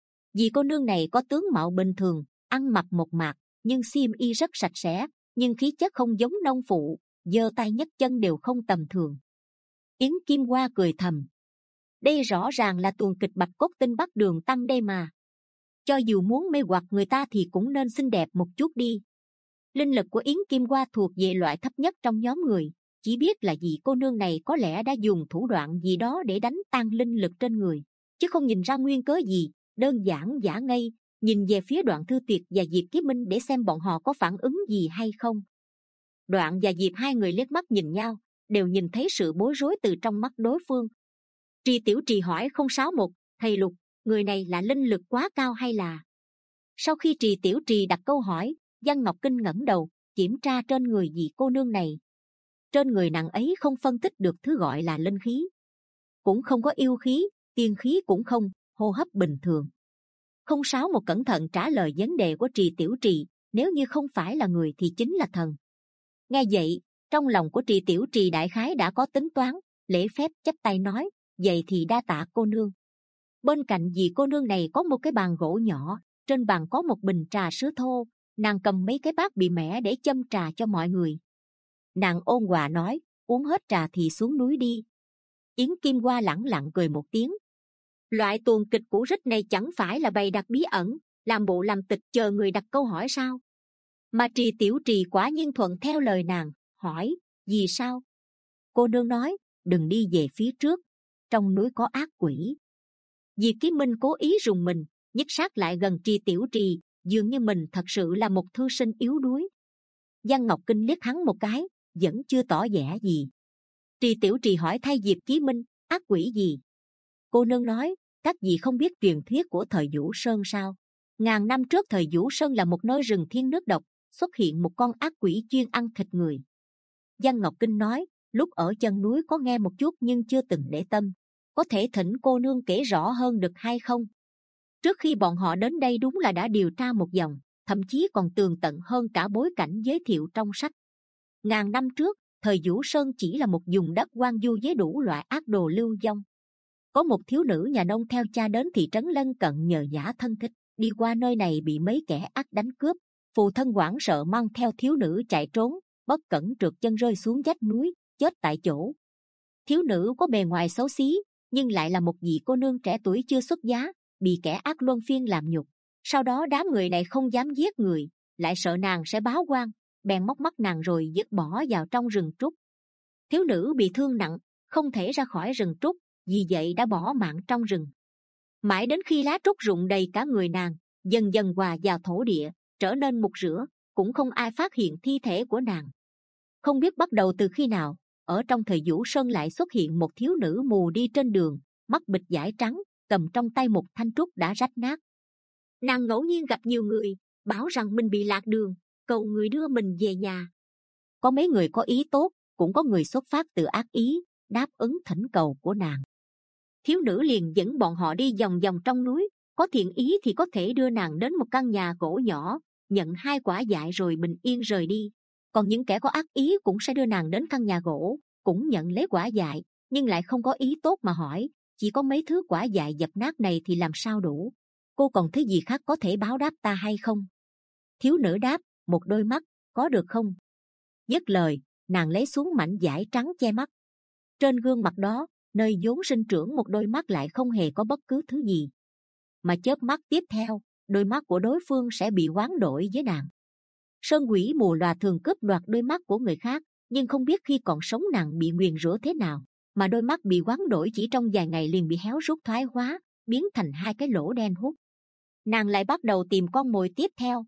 Vì cô nương này có tướng mạo bình thường, ăn mặc mộc mạc, nhưng xiêm y rất sạch sẽ, nhưng khí chất không giống nông phụ, giơ tay nhấc chân đều không tầm thường. Yến Kim Hoa cười thầm, đây rõ ràng là tuồng kịch Bạch Cốt Tinh Bắc Đường Tăng đây mà. Cho dù muốn mê hoặc người ta thì cũng nên xinh đẹp một chút đi. Linh lực của Yến Kim Hoa thuộc về loại thấp nhất trong nhóm người, chỉ biết là vì cô nương này có lẽ đã dùng thủ đoạn gì đó để đánh tan linh lực trên người, chứ không nhìn ra nguyên cớ gì, đơn giản giả ngây. Nhìn về phía Đoạn Thư Tuyệt và Diệp Chí Minh để xem bọn họ có phản ứng gì hay không. Đoạn và Diệp hai người liếc mắt nhìn nhau, đều nhìn thấy sự bối rối từ trong mắt đối phương. Trì Tiểu Trì hỏi không sáu một, thầy Lục, người này là linh lực quá cao hay là... Sau khi Trì Tiểu Trì đặt câu hỏi, Giang Ngọc Kinh ngẩng đầu kiểm tra trên người vị cô nương này. Trên người nàng ấy không phân tích được thứ gọi là linh khí, cũng không có yêu khí, tiên khí cũng không, hô hấp bình thường. Không sáu một cẩn thận trả lời vấn đề của Trì Tiểu Trì, nếu như không phải là người thì chính là thần. Nghe vậy, trong lòng của Trì Tiểu Trì đại khái đã có tính toán, lễ phép chắp tay nói, vậy thì đa tạ cô nương. Bên cạnh vị cô nương này có một cái bàn gỗ nhỏ, trên bàn có một bình trà sứ thô, nàng cầm mấy cái bát bị mẻ để châm trà cho mọi người. Nàng ôn hòa nói, uống hết trà thì xuống núi đi. Yến Kim Hoa lẳng lặng cười một tiếng. Loại tuồng kịch cũ rích này chẳng phải là bày đặt bí ẩn, làm bộ làm tịch chờ người đặt câu hỏi sao? Mà Trì Tiểu Trì quả nhiên thuận theo lời nàng, hỏi, vì sao? Cô nương nói, đừng đi về phía trước, trong núi có ác quỷ. Diệp Chí Minh cố ý rùng mình, nhích sát lại gần Trì Tiểu Trì, dường như mình thật sự là một thư sinh yếu đuối. Giang Ngọc Kinh liếc hắn một cái, vẫn chưa tỏ vẻ gì. Trì Tiểu Trì hỏi thay Diệp Chí Minh, ác quỷ gì? Cô nương nói, các vị không biết truyền thuyết của thời Vũ Sơn sao? Ngàn năm trước thời Vũ Sơn là một nơi rừng thiên nước độc, xuất hiện một con ác quỷ chuyên ăn thịt người. Giang Ngọc Kinh nói, lúc ở chân núi có nghe một chút nhưng chưa từng để tâm. Có thể thỉnh cô nương kể rõ hơn được hay không? Trước khi bọn họ đến đây đúng là đã điều tra một vòng, thậm chí còn tường tận hơn cả bối cảnh giới thiệu trong sách. Ngàn năm trước, thời Vũ Sơn chỉ là một vùng đất hoang vu với đủ loại ác đồ lưu vong. Có một thiếu nữ nhà nông theo cha đến thị trấn lân cận nhờ vả thân thích, đi qua nơi này bị mấy kẻ ác đánh cướp. Phụ thân hoảng sợ mang theo thiếu nữ chạy trốn, bất cẩn trượt chân rơi xuống vách núi, chết tại chỗ. Thiếu nữ có bề ngoài xấu xí, nhưng lại là một vị cô nương trẻ tuổi chưa xuất giá, bị kẻ ác luân phiên làm nhục. Sau đó đám người này không dám giết người, lại sợ nàng sẽ báo oan, bèn móc mắt nàng rồi dứt bỏ vào trong rừng trúc. Thiếu nữ bị thương nặng, không thể ra khỏi rừng trúc, vì vậy đã bỏ mạng trong rừng. Mãi đến khi lá trúc rụng đầy cả người nàng, dần dần hòa vào thổ địa, trở nên mục rửa, cũng không ai phát hiện thi thể của nàng. Không biết bắt đầu từ khi nào, ở trong thời Vũ Sơn lại xuất hiện một thiếu nữ mù đi trên đường, mắt bịt dải trắng, cầm trong tay một thanh trúc đã rách nát. Nàng ngẫu nhiên gặp nhiều người, bảo rằng mình bị lạc đường, cầu người đưa mình về nhà. Có mấy người có ý tốt, cũng có người xuất phát từ ác ý, đáp ứng thỉnh cầu của nàng. Thiếu nữ liền dẫn bọn họ đi vòng vòng trong núi, có thiện ý thì có thể đưa nàng đến một căn nhà gỗ nhỏ, nhận hai quả dại rồi bình yên rời đi. Còn những kẻ có ác ý cũng sẽ đưa nàng đến căn nhà gỗ, cũng nhận lấy quả dại, nhưng lại không có ý tốt mà hỏi, chỉ có mấy thứ quả dại dập nát này thì làm sao đủ? Cô còn thứ gì khác có thể báo đáp ta hay không? Thiếu nữ đáp, một đôi mắt, có được không? Dứt lời, nàng lấy xuống mảnh vải trắng che mắt. Trên gương mặt đó, nơi vốn sinh trưởng một đôi mắt lại không hề có bất cứ thứ gì. Mà chớp mắt tiếp theo, đôi mắt của đối phương sẽ bị hoán đổi với nàng. Sơn quỷ mù lòa thường cướp đoạt đôi mắt của người khác, nhưng không biết khi còn sống nàng bị nguyền rủa thế nào, mà đôi mắt bị hoán đổi chỉ trong vài ngày liền bị héo rút thoái hóa, biến thành hai cái lỗ đen hút. Nàng lại bắt đầu tìm con mồi tiếp theo.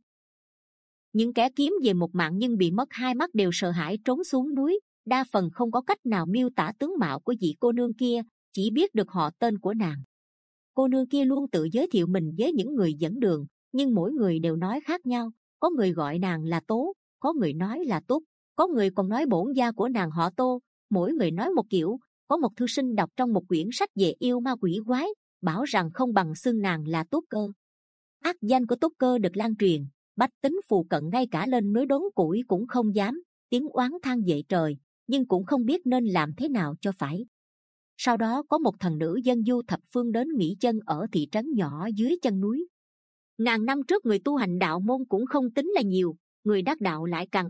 Những kẻ kiếm về một mạng nhưng bị mất hai mắt đều sợ hãi trốn xuống núi, đa phần không có cách nào miêu tả tướng mạo của vị cô nương kia, chỉ biết được họ tên của nàng. Cô nương kia luôn tự giới thiệu mình với những người dẫn đường, nhưng mỗi người đều nói khác nhau. Có người gọi nàng là Tố, có người nói là Túc, có người còn nói bổn gia của nàng họ Tô. Mỗi người nói một kiểu. Có một thư sinh đọc trong một quyển sách về yêu ma quỷ quái, bảo rằng không bằng xưng nàng là Túc Cơ. Ác danh của Túc Cơ được lan truyền, bách tính phù cận ngay cả lên núi đốn củi cũng không dám, tiếng oán than dậy trời, nhưng cũng không biết nên làm thế nào cho phải. Sau đó có một thần nữ dân du thập phương đến nghỉ chân ở thị trấn nhỏ dưới chân núi. Ngàn năm trước người tu hành đạo môn cũng không tính là nhiều, người đắc đạo lại càng ít,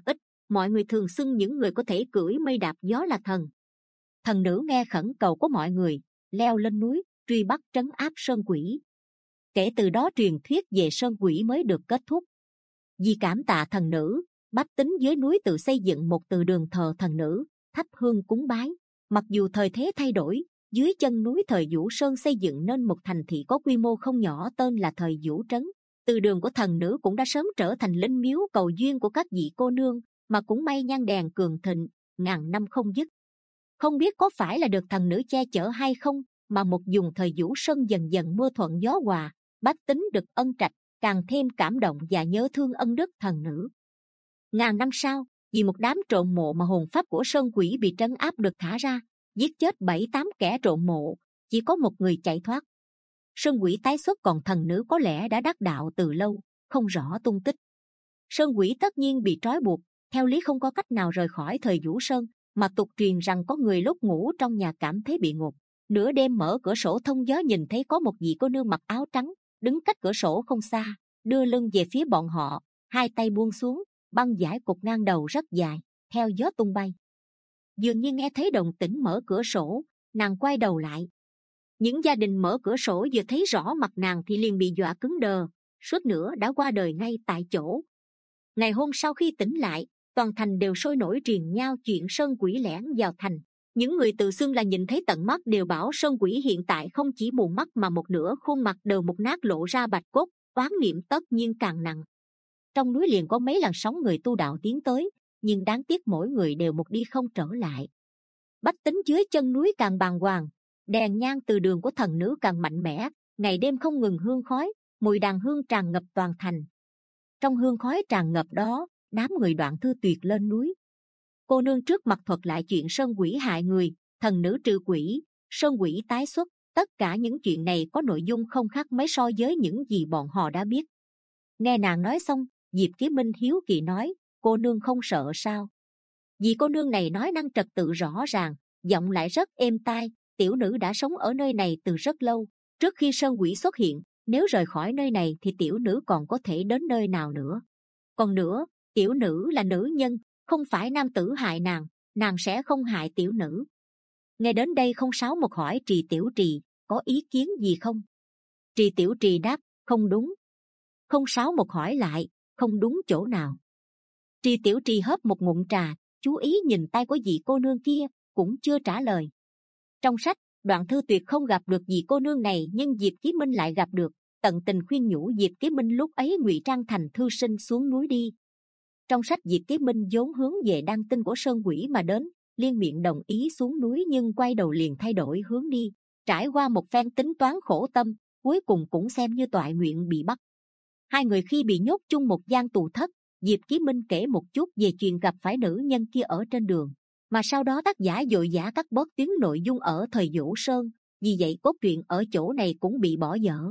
mọi người thường xưng những người có thể cưỡi mây đạp gió là thần. Thần nữ nghe khẩn cầu của mọi người, leo lên núi truy bắt trấn áp sơn quỷ. Kể từ đó truyền thuyết về sơn quỷ mới được kết thúc. Vì cảm tạ thần nữ, bách tính dưới núi tự xây dựng một từ đường thờ thần nữ, thắp hương cúng bái. Mặc dù thời thế thay đổi, dưới chân núi Thời Vũ Sơn xây dựng nên một thành thị có quy mô không nhỏ tên là Thời Vũ Trấn. Từ đường của thần nữ cũng đã sớm trở thành linh miếu cầu duyên của các vị cô nương, mà cũng may nhang đèn cường thịnh, ngàn năm không dứt. Không biết có phải là được thần nữ che chở hay không, mà một vùng Thời Vũ Sơn dần dần mưa thuận gió hòa, bách tính được ân trạch, càng thêm cảm động và nhớ thương ân đức thần nữ. Ngàn năm sau, vì một đám trộm mộ mà hồn phách của sơn quỷ bị trấn áp được thả ra, giết chết bảy tám kẻ trộm mộ, chỉ có một người chạy thoát. Sơn quỷ tái xuất, còn thần nữ có lẽ đã đắc đạo từ lâu, không rõ tung tích. Sơn quỷ tất nhiên bị trói buộc, theo lý không có cách nào rời khỏi Thời Vũ Sơn, mà tục truyền rằng có người lúc ngủ trong nhà cảm thấy bị ngột. Nửa đêm mở cửa sổ thông gió nhìn thấy có một vị cô nương mặc áo trắng, đứng cách cửa sổ không xa, đưa lưng về phía bọn họ, hai tay buông xuống, băng vải cột ngang đầu rất dài, theo gió tung bay. Dường như nghe thấy động tĩnh mở cửa sổ, nàng quay đầu lại. Những gia đình mở cửa sổ vừa thấy rõ mặt nàng thì liền bị dọa cứng đờ, suýt nữa đã qua đời ngay tại chỗ. Ngày hôm sau khi tỉnh lại, toàn thành đều sôi nổi truyền nhau chuyện sơn quỷ lẻn vào thành. Những người tự xưng là nhìn thấy tận mắt đều bảo sơn quỷ hiện tại không chỉ mù mắt mà một nửa khuôn mặt đều mục nát lộ ra bạch cốt, oán niệm tất nhiên càng nặng. Trong núi liền có mấy làn sóng người tu đạo tiến tới, nhưng đáng tiếc mỗi người đều một đi không trở lại. Bách tính dưới chân núi càng bàng hoàng, đèn nhang từ đường của thần nữ càng mạnh mẽ, ngày đêm không ngừng hương khói, mùi đàn hương tràn ngập toàn thành. Trong hương khói tràn ngập đó, đám người Đoạn Thư Tuyệt lên núi. Cô nương trước mặt thuật lại chuyện sơn quỷ hại người, thần nữ trừ quỷ, sơn quỷ tái xuất. Tất cả những chuyện này có nội dung không khác mấy so với những gì bọn họ đã biết. Nghe nàng nói xong, Diệp Kiếm Minh hiếu kỳ nói, cô nương không sợ sao? Vì cô nương này nói năng trật tự rõ ràng, giọng lại rất êm tai. Tiểu nữ đã sống ở nơi này từ rất lâu, trước khi sơn quỷ xuất hiện. Nếu rời khỏi nơi này thì tiểu nữ còn có thể đến nơi nào nữa? Còn nữa, tiểu nữ là nữ nhân, không phải nam tử hại nàng, nàng sẽ không hại tiểu nữ. Nghe đến đây không sáu một hỏi Trì Tiểu Trì, có ý kiến gì không? Trì Tiểu Trì đáp, không đúng. Không sáu một hỏi lại, không đúng chỗ nào? Trì Tiểu Trì hớp một ngụm trà, chú ý nhìn tay của vị cô nương kia, cũng chưa trả lời. Trong sách, Đoạn Thư Tuyệt không gặp được vị cô nương này, nhưng Diệp Chí Minh lại gặp được, tận tình khuyên nhủ Diệp Chí Minh lúc ấy ngụy trang thành thư sinh xuống núi đi. Trong sách Diệp Chí Minh vốn hướng về đăng tin của sơn quỷ mà đến, liên miệng đồng ý xuống núi nhưng quay đầu liền thay đổi hướng đi. Trải qua một phen tính toán khổ tâm, cuối cùng cũng xem như toại nguyện bị bắt. Hai người khi bị nhốt chung một gian tù thất, Diệp Chí Minh kể một chút về chuyện gặp phải nữ nhân kia ở trên đường, mà sau đó tác giả vội vã cắt bớt tiếng nội dung ở Thời Vũ Sơn, vì vậy cốt truyện ở chỗ này cũng bị bỏ dở.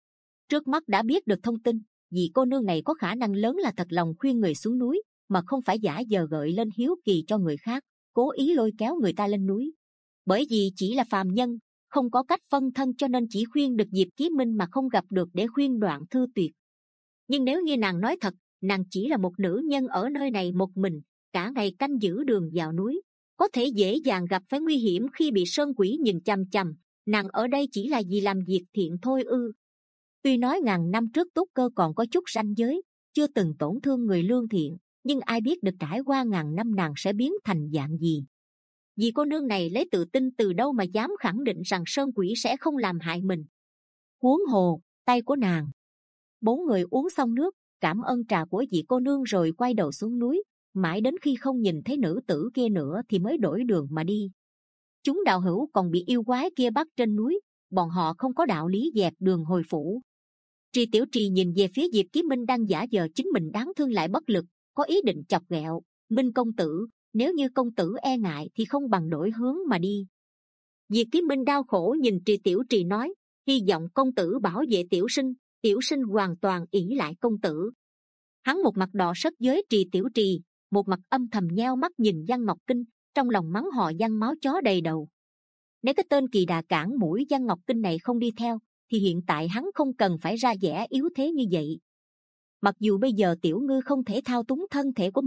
Trước mắt đã biết được thông tin, vì cô nương này có khả năng lớn là thật lòng khuyên người xuống núi, mà không phải giả vờ gợi lên hiếu kỳ cho người khác, cố ý lôi kéo người ta lên núi. Bởi vì chỉ là phàm nhân, không có cách phân thân cho nên chỉ khuyên được Diệp Chí Minh mà không gặp được để khuyên Đoạn Thư Tuyệt. Nhưng nếu như nàng nói thật, nàng chỉ là một nữ nhân ở nơi này một mình, cả ngày canh giữ đường vào núi, có thể dễ dàng gặp phải nguy hiểm khi bị sơn quỷ nhìn chằm chằm. Nàng ở đây chỉ là vì làm việc thiện thôi ư? Tuy nói ngàn năm trước Túc Cơ còn có chút ranh giới, chưa từng tổn thương người lương thiện, nhưng ai biết được trải qua ngàn năm nàng sẽ biến thành dạng gì? Vì cô nương này lấy tự tin từ đâu mà dám khẳng định rằng sơn quỷ sẽ không làm hại mình? Huống hồ tay của nàng. Bốn người uống xong nước, cảm ơn trà của vị cô nương rồi quay đầu xuống núi, mãi đến khi không nhìn thấy nữ tử kia nữa thì mới đổi đường mà đi. Chúng đạo hữu còn bị yêu quái kia bắt trên núi, bọn họ không có đạo lý dẹp đường hồi phủ. Trì Tiểu Trì nhìn về phía Diệp Chí Minh đang giả vờ chính mình đáng thương lại bất lực, có ý định chọc ghẹo. Minh công tử, nếu như công tử e ngại thì không bằng đổi hướng mà đi. Diệp Chí Minh đau khổ nhìn Trì Tiểu Trì nói, hy vọng công tử bảo vệ tiểu sinh, tiểu sinh hoàn toàn ỷ lại công tử. Hắn một mặt đỏ sất với Trì Tiểu Trì, một mặt âm thầm nheo mắt nhìn Văn Ngọc Kinh, trong lòng mắng họ Văn máu chó đầy đầu. Nếu cái tên kỳ đà cản mũi Văn Ngọc Kinh này không đi theo, thì hiện tại hắn không cần phải ra vẻ yếu thế như vậy. Mặc dù bây giờ Tiểu Ngư không thể thao túng thân thể của mình,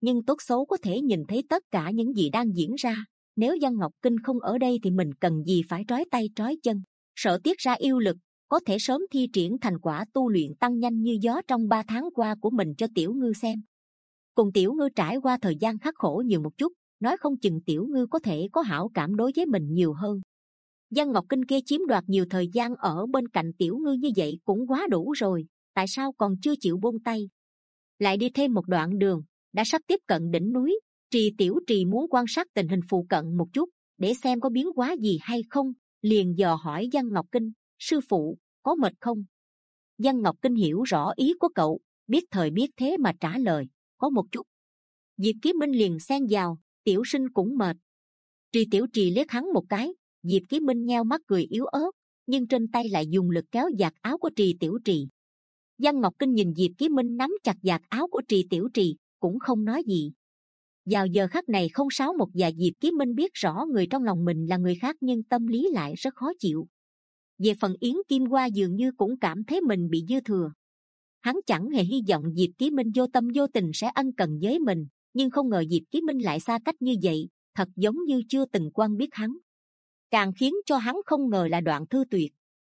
nhưng tốt xấu có thể nhìn thấy tất cả những gì đang diễn ra. Nếu Giang Ngọc Kinh không ở đây thì mình cần gì phải trói tay trói chân, sợ tiết ra yêu lực, có thể sớm thi triển thành quả tu luyện tăng nhanh như gió trong ba tháng qua của mình cho Tiểu Ngư xem. Cùng Tiểu Ngư trải qua thời gian khắc khổ nhiều một chút, nói không chừng Tiểu Ngư có thể có hảo cảm đối với mình nhiều hơn. Giang Ngọc Kinh kia chiếm đoạt nhiều thời gian ở bên cạnh Tiểu Ngư như vậy cũng quá đủ rồi, tại sao còn chưa chịu buông tay? Lại đi thêm một đoạn đường, đã sắp tiếp cận đỉnh núi. Trì Tiểu Trì muốn quan sát tình hình phụ cận một chút, để xem có biến hóa gì hay không, liền dò hỏi Giang Ngọc Kinh: sư phụ, có mệt không? Giang Ngọc Kinh hiểu rõ ý của cậu, biết thời biết thế mà trả lời: có một chút. Diệp Ký Minh liền xen vào: tiểu sinh cũng mệt. Trì Tiểu Trì liếc hắn một cái. Diệp Ký Minh nheo mắt cười yếu ớt, nhưng trên tay lại dùng lực kéo vạt áo của Trì Tiểu Trì. Giang Ngọc Kinh nhìn Diệp Ký Minh nắm chặt vạt áo của Trì Tiểu Trì, cũng không nói gì. Vào giờ khắc này không sáu một và Diệp Ký Minh biết rõ người trong lòng mình là người khác, nhưng tâm lý lại rất khó chịu. Về phần Yến Kim Hoa dường như cũng cảm thấy mình bị dư thừa. Hắn chẳng hề hy vọng Diệp Ký Minh vô tâm vô tình sẽ ân cần với mình, nhưng không ngờ Diệp Ký Minh lại xa cách như vậy, thật giống như chưa từng quen biết hắn. Càng khiến cho hắn không ngờ là Đoạn Thư Tuyệt.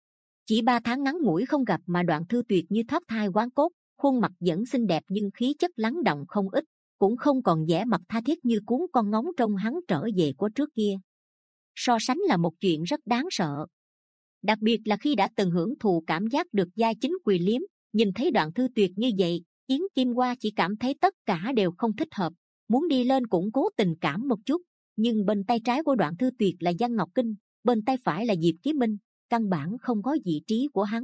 Chỉ ba tháng ngắn ngủi không gặp mà Đoạn Thư Tuyệt như thoát thai hoán cốt, khuôn mặt vẫn xinh đẹp nhưng khí chất lắng động không ít, cũng không còn vẻ mặt tha thiết như cuốn con ngóng trông hắn trở về của trước kia. So sánh là một chuyện rất đáng sợ. Đặc biệt là khi đã từng hưởng thụ cảm giác được giai chính quỳ liếm, nhìn thấy Đoạn Thư Tuyệt như vậy, Yến Kim Hoa chỉ cảm thấy tất cả đều không thích hợp, muốn đi lên củng cố tình cảm một chút. Nhưng bên tay trái của Đoạn Thư Tuyệt là Giang Ngọc Kinh, bên tay phải là Diệp Ký Minh, căn bản không có vị trí của hắn.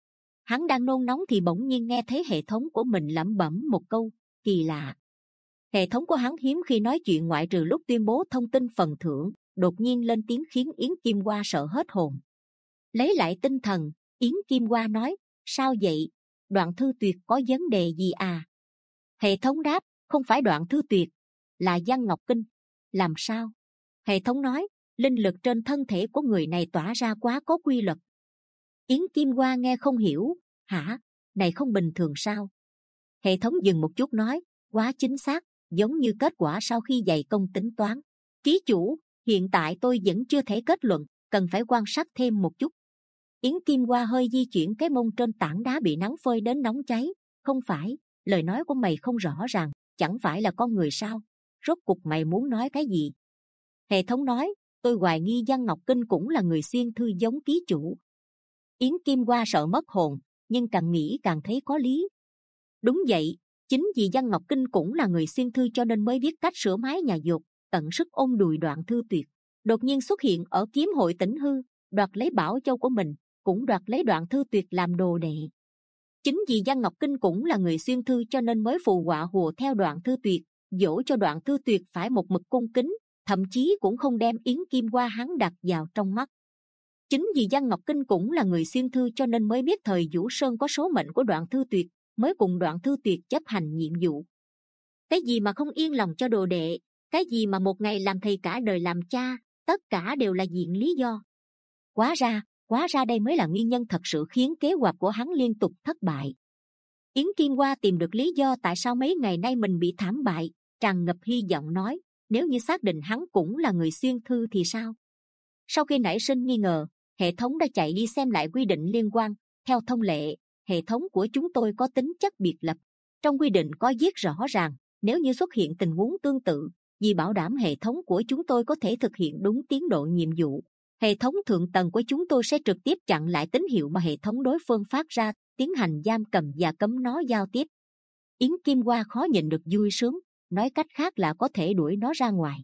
Hắn đang nôn nóng thì bỗng nhiên nghe thấy hệ thống của mình lẩm bẩm một câu: kỳ lạ. Hệ thống của hắn hiếm khi nói chuyện ngoại trừ lúc tuyên bố thông tin phần thưởng, đột nhiên lên tiếng khiến Yến Kim Hoa sợ hết hồn. Lấy lại tinh thần, Yến Kim Hoa nói: sao vậy? Đoạn Thư Tuyệt có vấn đề gì à? Hệ thống đáp: không phải Đoạn Thư Tuyệt, là Giang Ngọc Kinh. Làm sao? Hệ thống nói: linh lực trên thân thể của người này tỏa ra quá có quy luật. Yến Kim Hoa nghe không hiểu: hả? Này không bình thường sao? Hệ thống dừng một chút nói: quá chính xác, giống như kết quả sau khi dày công tính toán. Ký chủ, hiện tại tôi vẫn chưa thể kết luận, cần phải quan sát thêm một chút. Yến Kim Hoa hơi di chuyển cái mông trên tảng đá bị nắng phơi đến nóng cháy. Không phải, lời nói của mày không rõ ràng, chẳng phải là con người sao? Rốt cục mày muốn nói cái gì? Hệ thống nói: tôi hoài nghi Giang Ngọc Kinh cũng là người xuyên thư giống ký chủ. Yến Kim Hoa sợ mất hồn, nhưng càng nghĩ càng thấy có lý. Đúng vậy, chính vì Giang Ngọc Kinh cũng là người xuyên thư cho nên mới biết cách sửa mái nhà dột, tận sức ôm đùi Đoạn Thư Tuyệt, đột nhiên xuất hiện ở kiếm hội Tỉnh Hư, đoạt lấy bảo châu của mình, cũng đoạt lấy Đoạn Thư Tuyệt làm đồ đệ. Chính vì Giang Ngọc Kinh cũng là người xuyên thư cho nên mới phù họa hùa theo Đoạn Thư Tuyệt, dỗ cho Đoạn Thư Tuyệt phải một mực cung kính, thậm chí cũng không đem Yến Kim Hoa hắn đặt vào trong mắt. Chính vì Giang Ngọc Kinh cũng là người xuyên thư cho nên mới biết thời Vũ Sơn có số mệnh của Đoạn Thư Tuyệt, mới cùng Đoạn Thư Tuyệt chấp hành nhiệm vụ. Cái gì mà không yên lòng cho đồ đệ, cái gì mà một ngày làm thầy cả đời làm cha, tất cả đều là diện lý do. Quá ra, quá ra đây mới là nguyên nhân thật sự khiến kế hoạch của hắn liên tục thất bại. Yến Kim Hoa tìm được lý do tại sao mấy ngày nay mình bị thảm bại, tràn ngập hy vọng nói: nếu như xác định hắn cũng là người xuyên thư thì sao? Sau khi nảy sinh nghi ngờ, hệ thống đã chạy đi xem lại quy định liên quan. Theo thông lệ, hệ thống của chúng tôi có tính chất biệt lập. Trong quy định có viết rõ ràng, nếu như xuất hiện tình huống tương tự, vì bảo đảm hệ thống của chúng tôi có thể thực hiện đúng tiến độ nhiệm vụ, hệ thống thượng tầng của chúng tôi sẽ trực tiếp chặn lại tín hiệu mà hệ thống đối phương phát ra, tiến hành giam cầm và cấm nó giao tiếp. Yến Kim Hoa khó nhịn được vui sướng, nói cách khác là có thể đuổi nó ra ngoài.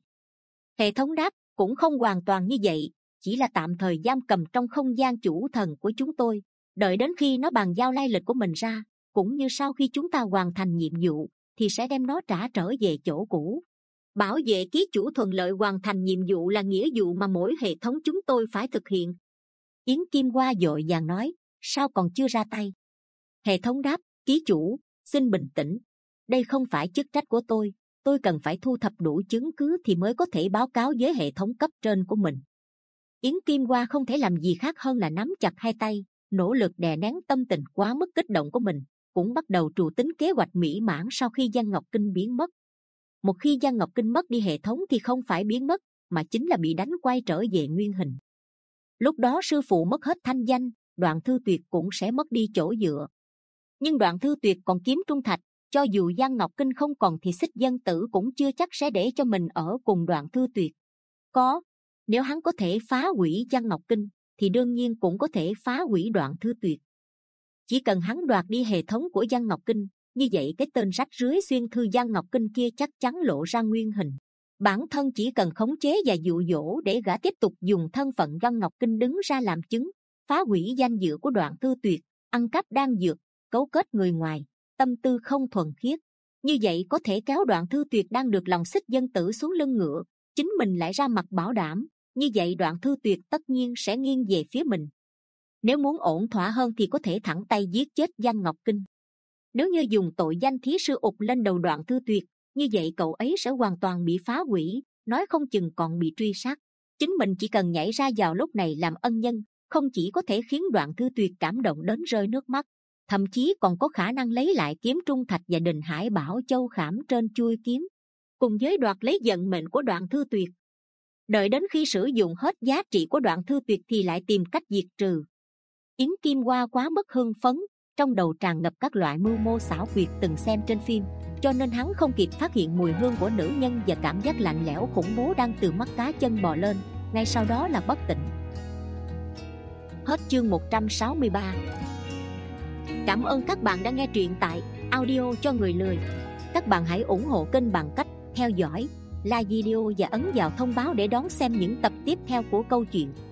Hệ thống đáp: cũng không hoàn toàn như vậy, chỉ là tạm thời giam cầm trong không gian chủ thần của chúng tôi, đợi đến khi nó bàn giao lai lịch của mình ra, cũng như sau khi chúng ta hoàn thành nhiệm vụ thì sẽ đem nó trả trở về chỗ cũ. Bảo vệ ký chủ thuận lợi hoàn thành nhiệm vụ là nghĩa vụ mà mỗi hệ thống chúng tôi phải thực hiện. Yến Kim Hoa vội vàng nói: sao còn chưa ra tay? Hệ thống đáp: ký chủ, xin bình tĩnh, đây không phải chức trách của tôi, tôi cần phải thu thập đủ chứng cứ thì mới có thể báo cáo với hệ thống cấp trên của mình. Yến Kim Hoa không thể làm gì khác hơn là nắm chặt hai tay, nỗ lực đè nén tâm tình quá mức kích động của mình, cũng bắt đầu trù tính kế hoạch mỹ mãn sau khi Giang Ngọc Kinh biến mất. Một khi Giang Ngọc Kinh mất đi hệ thống thì không phải biến mất, mà chính là bị đánh quay trở về nguyên hình. Lúc đó sư phụ mất hết thanh danh, Đoạn Thư Tuyệt cũng sẽ mất đi chỗ dựa. Nhưng Đoạn Thư Tuyệt còn kiếm trung thạch, cho dù Giang Ngọc Kinh không còn thì Xích Dân Tử cũng chưa chắc sẽ để cho mình ở cùng Đoạn Thư Tuyệt. Có, nếu hắn có thể phá hủy Giang Ngọc Kinh, thì đương nhiên cũng có thể phá hủy Đoạn Thư Tuyệt. Chỉ cần hắn đoạt đi hệ thống của Giang Ngọc Kinh, như vậy cái tên rách rưới xuyên thư Giang Ngọc Kinh kia chắc chắn lộ ra nguyên hình. Bản thân chỉ cần khống chế và dụ dỗ để gã tiếp tục dùng thân phận Giang Ngọc Kinh đứng ra làm chứng, phá hủy danh dự của Đoạn Thư Tuyệt, ăn cắp đan dược, cấu kết người ngoài, tâm tư không thuần khiết. Như vậy có thể kéo Đoạn Thư Tuyệt đang được lòng Xích Dân Tử xuống lưng ngựa, chính mình lại ra mặt bảo đảm. Như vậy Đoạn Thư Tuyệt tất nhiên sẽ nghiêng về phía mình. Nếu muốn ổn thỏa hơn thì có thể thẳng tay giết chết Giang Ngọc Kinh. Nếu như dùng tội danh thí sư ụt lên đầu Đoạn Thư Tuyệt, như vậy cậu ấy sẽ hoàn toàn bị phá hủy, nói không chừng còn bị truy sát. Chính mình chỉ cần nhảy ra vào lúc này làm ân nhân, không chỉ có thể khiến Đoạn Thư Tuyệt cảm động đến rơi nước mắt, thậm chí còn có khả năng lấy lại kiếm trung thạch và Đình Hải Bảo Châu khảm trên chuôi kiếm, cùng với đoạt lấy vận mệnh của Đoạn Thư Tuyệt. Đợi đến khi sử dụng hết giá trị của Đoạn Thư Tuyệt thì lại tìm cách diệt trừ. Yến Kim Hoa quá mức hưng phấn, trong đầu tràn ngập các loại mưu mô xảo quyệt từng xem trên phim, cho nên hắn không kịp phát hiện mùi hương của nữ nhân và cảm giác lạnh lẽo khủng bố đang từ mắt cá chân bò lên, ngay sau đó là bất tỉnh. Hết chương một trăm sáu mươi ba. Cảm ơn các bạn đã nghe truyện tại Audio cho người lười. Các bạn hãy ủng hộ kênh bằng cách theo dõi, like video và ấn vào thông báo để đón xem những tập tiếp theo của câu chuyện.